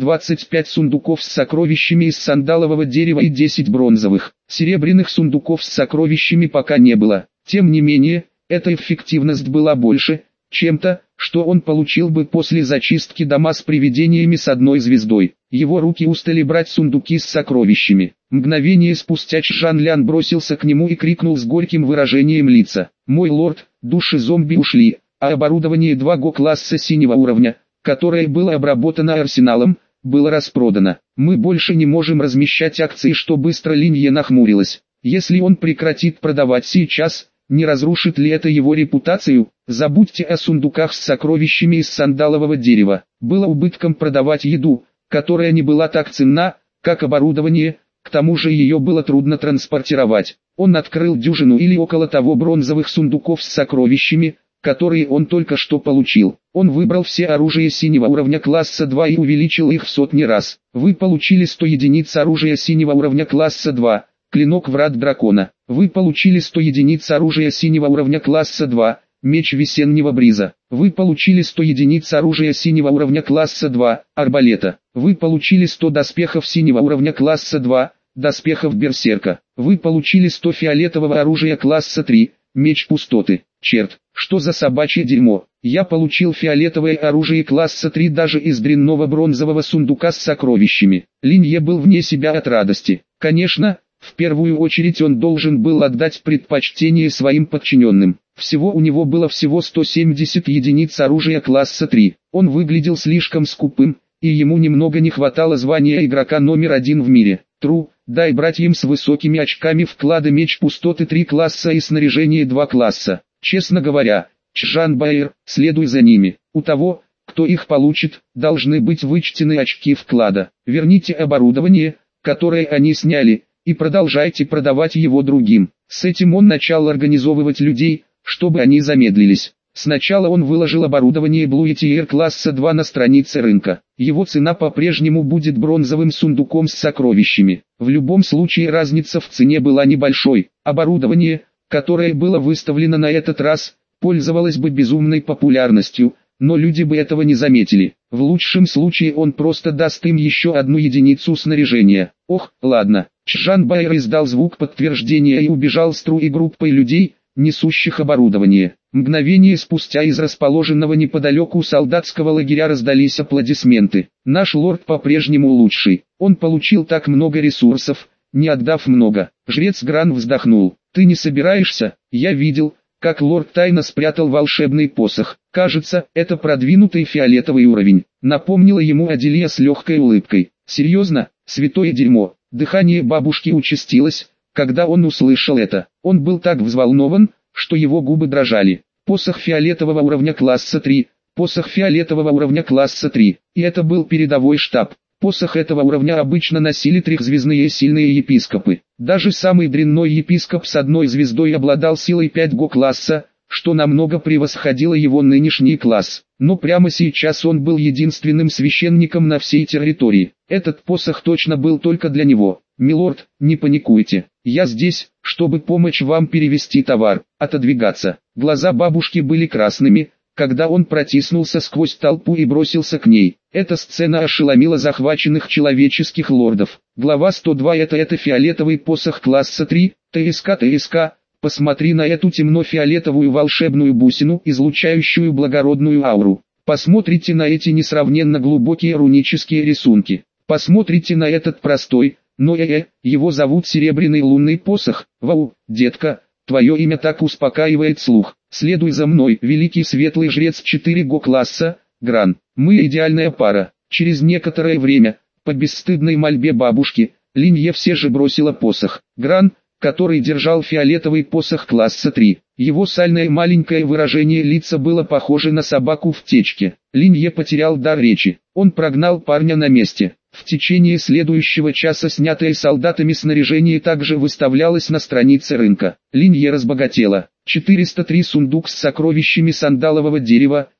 [SPEAKER 1] 225 сундуков с сокровищами из сандалового дерева и 10 бронзовых. Серебряных сундуков с сокровищами пока не было. Тем не менее, эта эффективность была больше, чем-то, что он получил бы после зачистки дома с привидениями с одной звездой. Его руки устали брать сундуки с сокровищами. Мгновение спустя Чжан Лян бросился к нему и крикнул с горьким выражением лица: «Мой лорд, души зомби ушли, а оборудование 2Го класса синего уровня, которое было обработано арсеналом, было распродано. Мы больше не можем размещать акции». Что быстро Линье нахмурилась. Если он прекратит продавать сейчас, не разрушит ли это его репутацию? Забудьте о сундуках с сокровищами из сандалового дерева. Было убытком продавать еду, которая не была так ценна, как оборудование, к тому же ее было трудно транспортировать. Он открыл дюжину или около того бронзовых сундуков с сокровищами, которые он только что получил. Он выбрал все оружие синего уровня класса 2 и увеличил их в сотни раз. Вы получили 100 единиц оружия синего уровня класса 2. Клинок врат дракона. Вы получили 100 единиц оружия синего уровня класса 2, меч весеннего бриза. Вы получили 100 единиц оружия синего уровня класса 2, арбалета. Вы получили 100 доспехов синего уровня класса 2, доспехов берсерка. Вы получили 100 фиолетового оружия класса 3, меч пустоты. Черт, что за собачье дерьмо. Я получил фиолетовое оружие класса 3 даже из дрянного бронзового сундука с сокровищами. Линье был вне себя от радости. Конечно, в первую очередь он должен был отдать предпочтение своим подчиненным. Всего у него было всего 170 единиц оружия класса 3. Он выглядел слишком скупым, и ему немного не хватало звания игрока номер 1 в мире. Тру, дай братьям с высокими очками вклада меч пустоты 3 класса и снаряжение 2 класса. Честно говоря, Чжан Баэр, следуй за ними. У того, кто их получит, должны быть вычтены очки вклада. Верните оборудование, которое они сняли, и продолжайте продавать его другим. С этим он начал организовывать людей, чтобы они замедлились. Сначала он выложил оборудование Blue Tier класса 2 на странице рынка. Его цена по-прежнему будет бронзовым сундуком с сокровищами. В любом случае разница в цене была небольшой. Оборудование, которое было выставлено на этот раз, пользовалось бы безумной популярностью, но люди бы этого не заметили. В лучшем случае он просто даст им еще одну единицу снаряжения. Ох, ладно. Чжан Баэр издал звук подтверждения и убежал с Тру и группой людей, несущих оборудование. Мгновение спустя из расположенного неподалеку солдатского лагеря раздались аплодисменты. Наш лорд по-прежнему лучший. Он получил так много ресурсов, не отдав много. Жрец Гран вздохнул. Ты не собираешься? Я видел, как лорд тайно спрятал волшебный посох. Кажется, это продвинутый фиолетовый уровень. Напомнила ему Аделия с легкой улыбкой. Серьезно? Святое дерьмо. Дыхание бабушки участилось, когда он услышал это. Он был так взволнован, что его губы дрожали. Посох фиолетового уровня класса 3, посох фиолетового уровня класса 3. И это был передовой штаб. Посох этого уровня обычно носили трехзвездные сильные епископы. Даже самый дрянной епископ с одной звездой обладал силой 5Го класса, что намного превосходило его нынешний класс. Но прямо сейчас он был единственным священником на всей территории. Этот посох точно был только для него. «Милорд, не паникуйте. Я здесь, чтобы помочь вам перевести товар, отодвигаться». Глаза бабушки были красными, когда он протиснулся сквозь толпу и бросился к ней. Эта сцена ошеломила захваченных человеческих лордов. Глава 102 это фиолетовый посох класса 3, ТСК. Посмотри на эту темно-фиолетовую волшебную бусину, излучающую благородную ауру. Посмотрите на эти несравненно глубокие рунические рисунки. Посмотрите на этот простой, но его зовут Серебряный лунный посох. Вау, детка, твое имя так успокаивает слух. Следуй за мной, великий светлый жрец 4Го класса, Гран. Мы идеальная пара. Через некоторое время, по бесстыдной мольбе бабушки, Линье все же бросила посох. Гран, который держал фиолетовый посох класса 3. Его сальное маленькое выражение лица было похоже на собаку в течке. Линье потерял дар речи. Он прогнал парня на месте. В течение следующего часа снятое солдатами снаряжение также выставлялось на странице рынка. Линье разбогатела. 403 сундук с сокровищами сандалового дерева,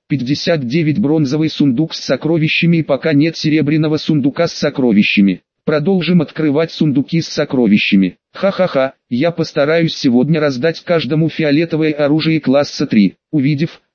[SPEAKER 1] 59 бронзовый сундук с сокровищами и пока нет серебряного сундука с сокровищами. Продолжим открывать сундуки с сокровищами. Ха-ха-ха, я постараюсь сегодня раздать каждому фиолетовое оружие класса 3. Увидев,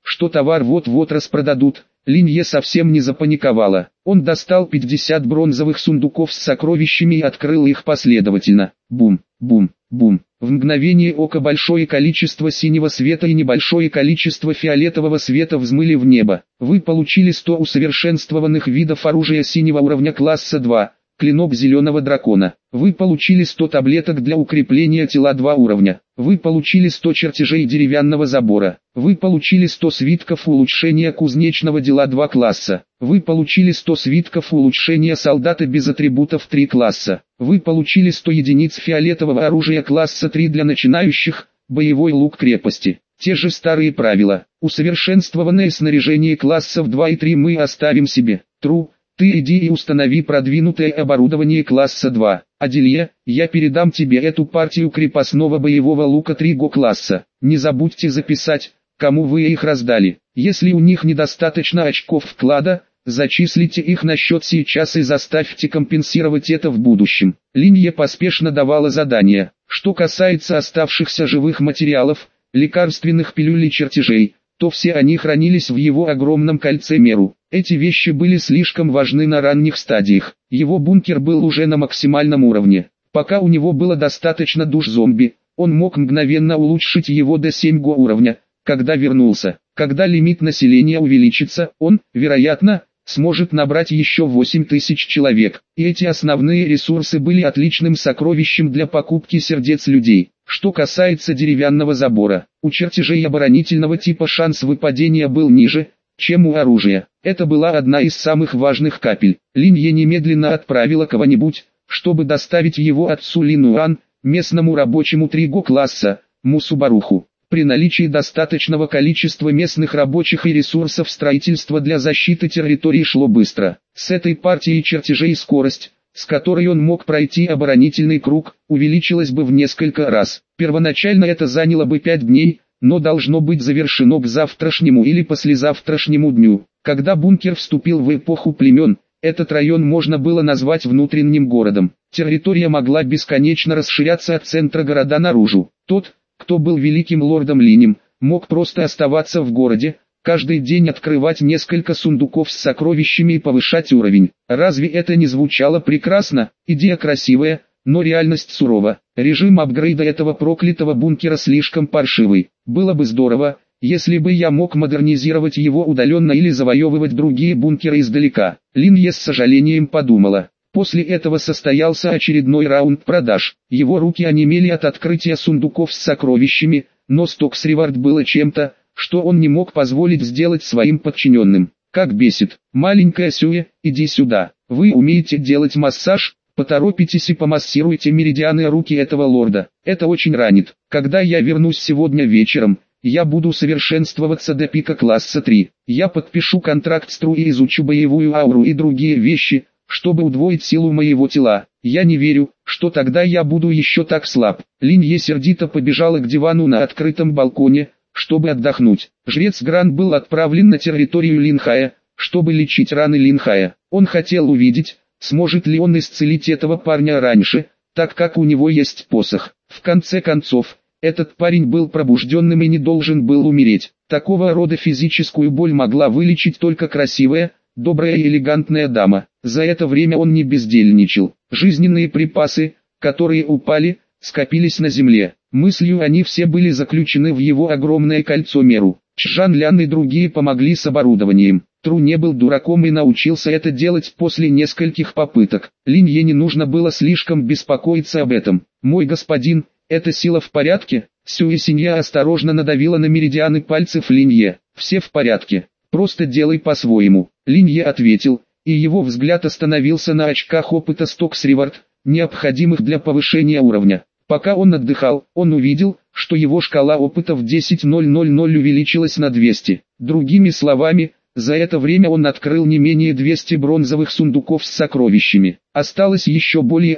[SPEAKER 1] что товар вот-вот распродадут, Линье совсем не запаниковала. Он достал 50 бронзовых сундуков с сокровищами и открыл их последовательно. Бум, бум, бум. В мгновение ока большое количество синего света и небольшое количество фиолетового света взмыли в небо. Вы получили 100 усовершенствованных видов оружия синего уровня класса 2. Клинок зеленого дракона. Вы получили 100 таблеток для укрепления тела 2 уровня. Вы получили 100 чертежей деревянного забора. Вы получили 100 свитков улучшения кузнечного дела 2 класса. Вы получили 100 свитков улучшения солдата без атрибутов 3 класса. Вы получили 100 единиц фиолетового оружия класса 3 для начинающих, боевой лук крепости. Те же старые правила. Усовершенствованное снаряжение классов 2 и 3 мы оставим себе. True. Ты иди и установи продвинутое оборудование класса 2. Аделье, я передам тебе эту партию крепостного боевого лука 3 класса. Не забудьте записать, кому вы их раздали. Если у них недостаточно очков вклада, зачислите их на счет сейчас и заставьте компенсировать это в будущем. Линье поспешно давала задания. Что касается оставшихся живых материалов, лекарственных пилюль и чертежей, то все они хранились в его огромном кольце Меру. Эти вещи были слишком важны на ранних стадиях. Его бункер был уже на максимальном уровне. Пока у него было достаточно душ зомби, он мог мгновенно улучшить его до 7 уровня, когда вернулся. Когда лимит населения увеличится, он, вероятно, сможет набрать еще 8000 человек. И эти основные ресурсы были отличным сокровищем для покупки сердец людей. Что касается деревянного забора, у чертежей оборонительного типа шанс выпадения был ниже, чем у оружия. Это была одна из самых важных капель. Линье немедленно отправила кого-нибудь, чтобы доставить его отцу Линуан, местному рабочему 3 класса, Мусубаруху. При наличии достаточного количества местных рабочих и ресурсов строительство для защиты территории шло быстро. С этой партией чертежей скорость, с которой он мог пройти оборонительный круг, увеличилась бы в несколько раз. Первоначально это заняло бы 5 дней, но должно быть завершено к завтрашнему или послезавтрашнему дню. Когда бункер вступил в эпоху племен, этот район можно было назвать внутренним городом. Территория могла бесконечно расширяться от центра города наружу. Тот, кто был великим лордом Линем, мог просто оставаться в городе, каждый день открывать несколько сундуков с сокровищами и повышать уровень. Разве это не звучало прекрасно? Идея красивая, но реальность сурова. Режим апгрейда этого проклятого бункера слишком паршивый. Было бы здорово, если бы я мог модернизировать его удаленно или завоевывать другие бункеры издалека. Линье с сожалением подумала. После этого состоялся очередной раунд продаж. Его руки онемели от открытия сундуков с сокровищами, но Стоксривард было чем-то, что он не мог позволить сделать своим подчиненным. Как бесит. Маленькая Сюэ, иди сюда. Вы умеете делать массаж? Поторопитесь и помассируйте меридианы руки этого лорда. Это очень ранит. Когда я вернусь сегодня вечером, я буду совершенствоваться до пика класса 3. Я подпишу контракт с Тру и изучу боевую ауру и другие вещи, чтобы удвоить силу моего тела. Я не верю, что тогда я буду еще так слаб. Линье сердито побежала к дивану на открытом балконе, чтобы отдохнуть. Жрец Гран был отправлен на территорию Линхая, чтобы лечить раны Линхая. Он хотел увидеть, сможет ли он исцелить этого парня раньше, так как у него есть посох. В конце концов, этот парень был пробужденным и не должен был умереть. Такого рода физическую боль могла вылечить только красивая, добрая и элегантная дама. За это время он не бездельничал. Жизненные припасы, которые упали, скопились на земле. Мыслью они все были заключены в его огромное кольцо Меру. Чжан Лян и другие помогли с оборудованием. Тру не был дураком и научился это делать после нескольких попыток. Линье не нужно было слишком беспокоиться об этом. «Мой господин, эта сила в порядке?» Сюэ Синья осторожно надавила на меридианы пальцев Линье. «Все в порядке. Просто делай по-своему». Линье ответил, и его взгляд остановился на очках опыта Стоксривард, необходимых для повышения уровня. Пока он отдыхал, он увидел, что его шкала опыта в 10.000 увеличилась на 200. Другими словами, за это время он открыл не менее 200 бронзовых сундуков с сокровищами. Осталось еще более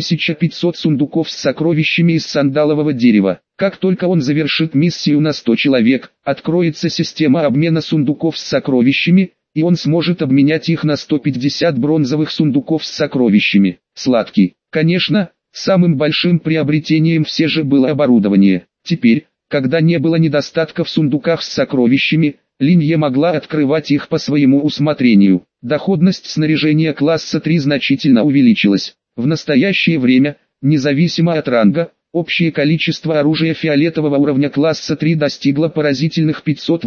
[SPEAKER 1] 1500 сундуков с сокровищами из сандалового дерева. Как только он завершит миссию на 100 человек, откроется система обмена сундуков с сокровищами, и он сможет обменять их на 150 бронзовых сундуков с сокровищами. Сладкий. Конечно, самым большим приобретением все же было оборудование. Теперь, когда не было недостатка в сундуках с сокровищами, Линье могла открывать их по своему усмотрению. Доходность снаряжения класса 3 значительно увеличилась. В настоящее время, независимо от ранга, общее количество оружия фиолетового уровня класса 3 достигло поразительных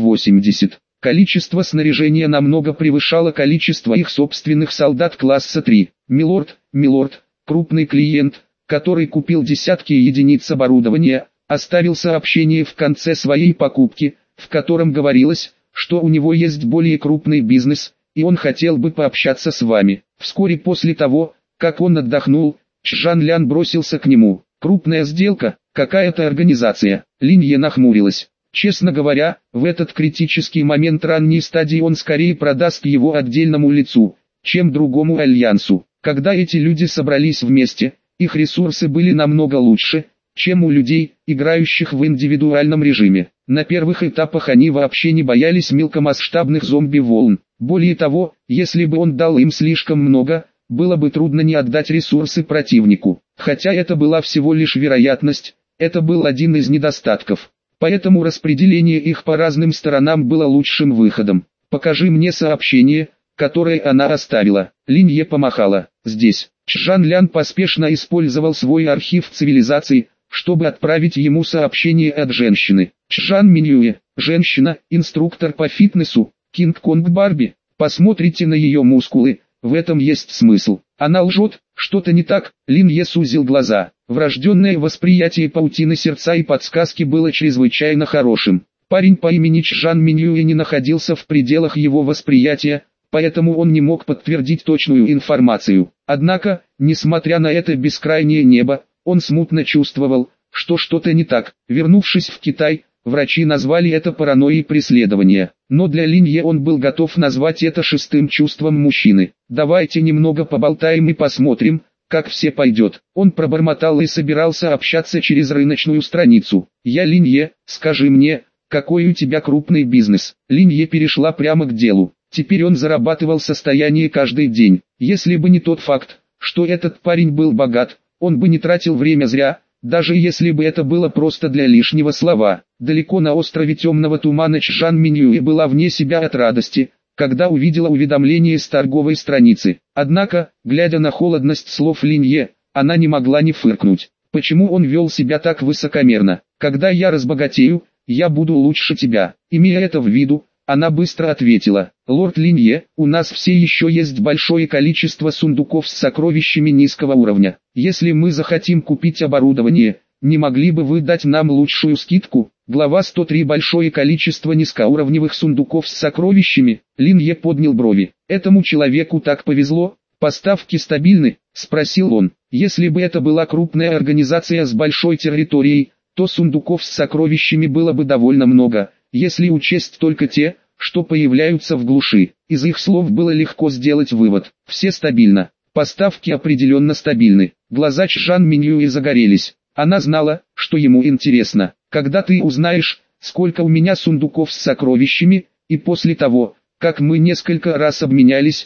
[SPEAKER 1] 580. Количество снаряжения намного превышало количество их собственных солдат класса 3. Милорд, крупный клиент, который купил десятки единиц оборудования, оставил сообщение в конце своей покупки, в котором говорилось, что у него есть более крупный бизнес, и он хотел бы пообщаться с вами. Вскоре после того, как он отдохнул, Чжан Лян бросился к нему. Крупная сделка, какая-то организация. Линье нахмурилась. Честно говоря, в этот критический момент ранней стадии он скорее продаст его отдельному лицу, чем другому альянсу. Когда эти люди собрались вместе, их ресурсы были намного лучше, чем у людей, играющих в индивидуальном режиме. На первых этапах они вообще не боялись мелкомасштабных зомби-волн. Более того, если бы он дал им слишком много, было бы трудно не отдать ресурсы противнику. Хотя это была всего лишь вероятность, это был один из недостатков. Поэтому распределение их по разным сторонам было лучшим выходом. «Покажи мне сообщение, которое она оставила». Линье помахала. «Здесь». Чжан Лян поспешно использовал свой архив цивилизаций, чтобы отправить ему сообщение от женщины. Чжан Минюэ, женщина, инструктор по фитнесу, Кинг-Конг Барби. Посмотрите на ее мускулы, в этом есть смысл. Она лжет, что-то не так. Линье сузил глаза. Врожденное восприятие паутины сердца и подсказки было чрезвычайно хорошим. Парень по имени Чжан Минюэ не находился в пределах его восприятия, поэтому он не мог подтвердить точную информацию. Однако, несмотря на это бескрайнее небо, он смутно чувствовал, что что-то не так. Вернувшись в Китай, врачи назвали это паранойей преследования. Но для Линье он был готов назвать это шестым чувством мужчины. «Давайте немного поболтаем и посмотрим, как все пойдет». Он пробормотал и собирался общаться через рыночную страницу. «Я Линье, скажи мне, какой у тебя крупный бизнес?» Линье перешла прямо к делу. Теперь он зарабатывал состояние каждый день. Если бы не тот факт, что этот парень был богат, он бы не тратил время зря, даже если бы это было просто для лишнего слова. Далеко на острове Темного Тумана Чжан Минюэ была вне себя от радости, когда увидела уведомление с торговой страницы. Однако, глядя на холодность слов Линье, она не могла не фыркнуть. Почему он вел себя так высокомерно? «Когда я разбогатею, я буду лучше тебя». Имея это в виду, она быстро ответила: «Лорд Линье, у нас все еще есть большое количество сундуков с сокровищами низкого уровня. Если мы захотим купить оборудование, не могли бы вы дать нам лучшую скидку?» Глава 103. Большое количество низкоуровневых сундуков с сокровищами. Линье поднял брови. «Этому человеку так повезло? Поставки стабильны?» – спросил он. «Если бы это была крупная организация с большой территорией, то сундуков с сокровищами было бы довольно много, если учесть только те, что появляются в глуши». Из их слов было легко сделать вывод. Все стабильно. Поставки определенно стабильны. Глаза Чжан Минюэ загорелись. Она знала, что ему интересно. «Когда ты узнаешь, сколько у меня сундуков с сокровищами, и после того, как мы несколько раз обменялись,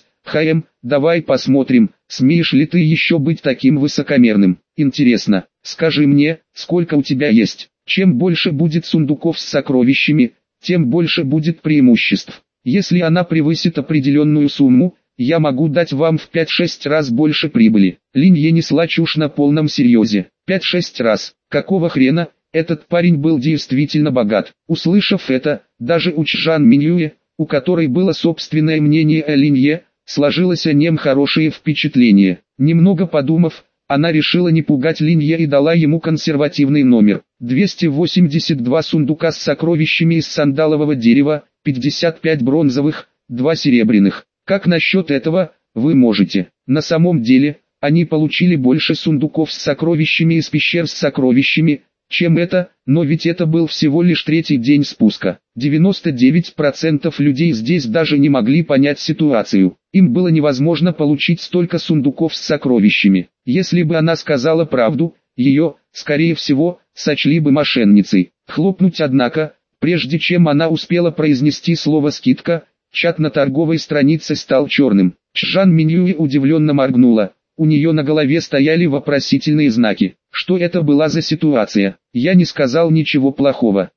[SPEAKER 1] давай посмотрим, смеешь ли ты еще быть таким высокомерным. Интересно, скажи мне, сколько у тебя есть. Чем больше будет сундуков с сокровищами, тем больше будет преимуществ. Если она превысит определенную сумму, я могу дать вам в 5-6 раз больше прибыли». Линье несла чушь на полном серьезе. 5-6 раз. Какого хрена? Этот парень был действительно богат. Услышав это, даже у Чжан Минюэ, у которой было собственное мнение о Линье, сложилось о нем хорошее впечатление. Немного подумав, она решила не пугать Линье и дала ему консервативный номер. 282 сундука с сокровищами из сандалового дерева, 55 бронзовых, 2 серебряных. Как насчет этого, вы можете? На самом деле, они получили больше сундуков с сокровищами из пещер с сокровищами, чем это, но ведь это был всего лишь третий день спуска. 99% людей здесь даже не могли понять ситуацию. Им было невозможно получить столько сундуков с сокровищами. Если бы она сказала правду, ее, скорее всего, сочли бы мошенницей. Хлопнуть однако, прежде чем она успела произнести слово «скидка», чат на торговой странице стал черным. Чжан Минюэ удивленно моргнула. У нее на голове стояли вопросительные знаки. Что это была за ситуация? Я не сказал ничего плохого.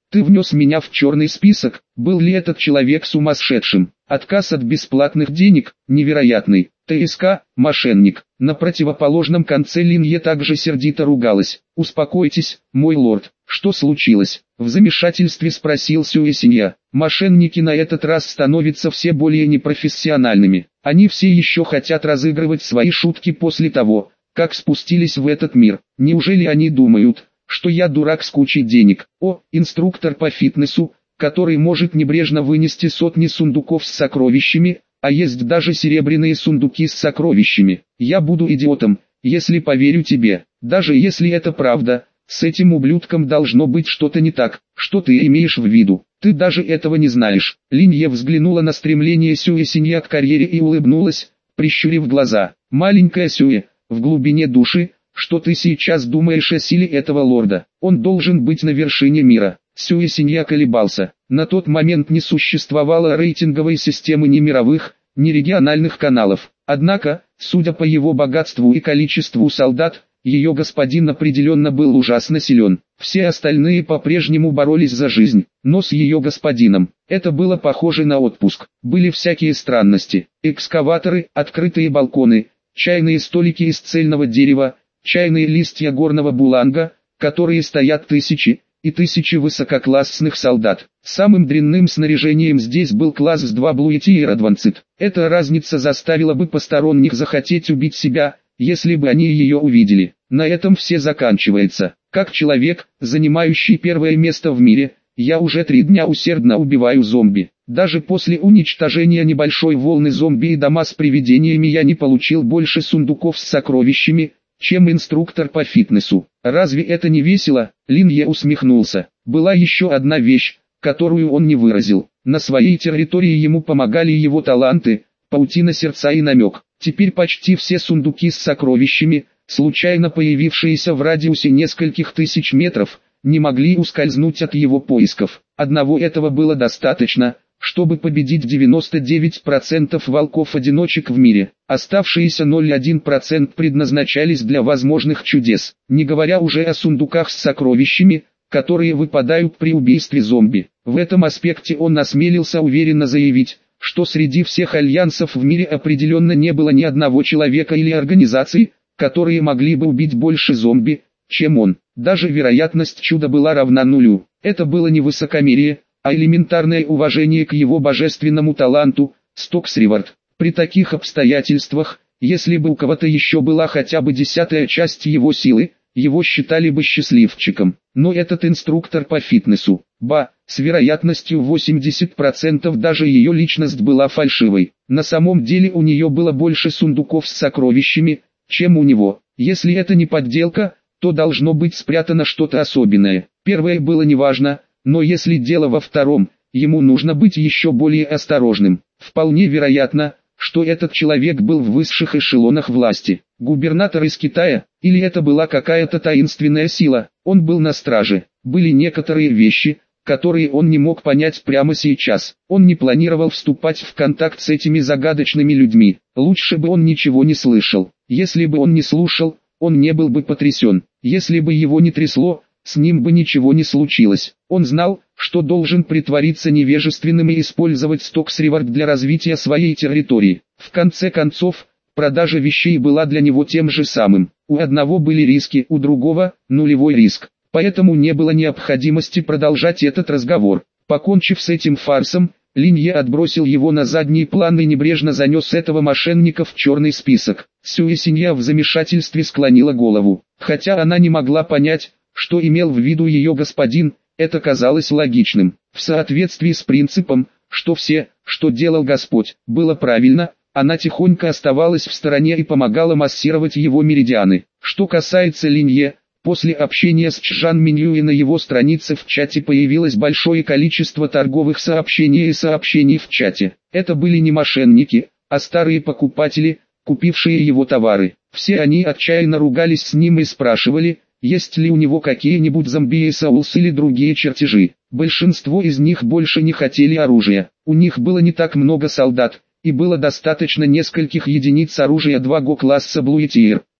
[SPEAKER 1] Ты внес меня в черный список. Был ли этот человек сумасшедшим? Отказ от бесплатных денег, невероятный. ТСК, мошенник. На противоположном конце линии также сердито ругалась. «Успокойтесь, мой лорд, что случилось?» В замешательстве спросил Сюэсинья. Мошенники на этот раз становятся все более непрофессиональными. Они все еще хотят разыгрывать свои шутки после того, как спустились в этот мир. Неужели они думают, что я дурак с кучей денег? О, инструктор по фитнесу, который может небрежно вынести сотни сундуков с сокровищами, а есть даже серебряные сундуки с сокровищами. Я буду идиотом, если поверю тебе. Даже если это правда, с этим ублюдком должно быть что-то не так. Что ты имеешь в виду? Ты даже этого не знаешь. Линье взглянула на стремление Сюэсинья к карьере и улыбнулась, прищурив глаза. Маленькая Сюэ, в глубине души, что ты сейчас думаешь о силе этого лорда? Он должен быть на вершине мира. Сюэсинья колебался. На тот момент не существовало рейтинговой системы ни мировых, ни региональных каналов. Однако, судя по его богатству и количеству солдат, ее господин определенно был ужасно силен. Все остальные по-прежнему боролись за жизнь, но с ее господином это было похоже на отпуск. Были всякие странности: экскаваторы, открытые балконы, чайные столики из цельного дерева, чайные листья горного буланга, которые стоят тысячи и тысячи высококлассных солдат. Самым дрянным снаряжением здесь был класс 2 Блуэтиер Адвансит. Эта разница заставила бы посторонних захотеть убить себя, если бы они ее увидели. На этом все заканчивается. Как человек, занимающий первое место в мире, я уже 3 дня усердно убиваю зомби. Даже после уничтожения небольшой волны зомби и дома с привидениями я не получил больше сундуков с сокровищами, чем инструктор по фитнесу. Разве это не весело? Линье усмехнулся. Была еще одна вещь, которую он не выразил. На своей территории ему помогали его таланты, паутина сердца и намек. Теперь почти все сундуки с сокровищами, случайно появившиеся в радиусе нескольких тысяч метров, не могли ускользнуть от его поисков. Одного этого было достаточно, чтобы победить 99% волков-одиночек в мире. Оставшиеся 0,1% предназначались для возможных чудес, не говоря уже о сундуках с сокровищами, которые выпадают при убийстве зомби. В этом аспекте он осмелился уверенно заявить, что среди всех альянсов в мире определенно не было ни одного человека или организации, которые могли бы убить больше зомби, чем он. Даже вероятность чуда была равна нулю. Это было не высокомерие, а элементарное уважение к его божественному таланту, Стоксривард. При таких обстоятельствах, если бы у кого-то еще была хотя бы 10-я часть его силы, его считали бы счастливчиком. Но этот инструктор по фитнесу, с вероятностью 80% даже ее личность была фальшивой. На самом деле у нее было больше сундуков с сокровищами, чем у него. Если это не подделка, то должно быть спрятано что-то особенное. Первое было неважно, но если дело во втором, ему нужно быть еще более осторожным. Вполне вероятно, что этот человек был в высших эшелонах власти. Губернатор из Китая, или это была какая-то таинственная сила, он был на страже. Были некоторые вещи, которые он не мог понять прямо сейчас. Он не планировал вступать в контакт с этими загадочными людьми. Лучше бы он ничего не слышал. Если бы он не слушал, он не был бы потрясен. Если бы его не трясло, с ним бы ничего не случилось. Он знал, что должен притвориться невежественным и использовать Стоксривард для развития своей территории. В конце концов, продажа вещей была для него тем же самым. У одного были риски, у другого – нулевой риск. Поэтому не было необходимости продолжать этот разговор. Покончив с этим фарсом, Линье отбросил его на задний план и небрежно занес этого мошенника в черный список. Сюэсинья в замешательстве склонила голову. Хотя она не могла понять, что имел в виду ее господин, это казалось логичным. В соответствии с принципом, что все, что делал Господь, было правильно, она тихонько оставалась в стороне и помогала массировать его меридианы. Что касается Линье, после общения с Чжан Минью на его странице в чате появилось большое количество торговых сообщений и сообщений в чате. Это были не мошенники, а старые покупатели, купившие его товары. Все они отчаянно ругались с ним и спрашивали, есть ли у него какие-нибудь зомби и соулс или другие чертежи. Большинство из них больше не хотели оружия. У них было не так много солдат, и было достаточно нескольких единиц оружия 2 класса Блуэтиер.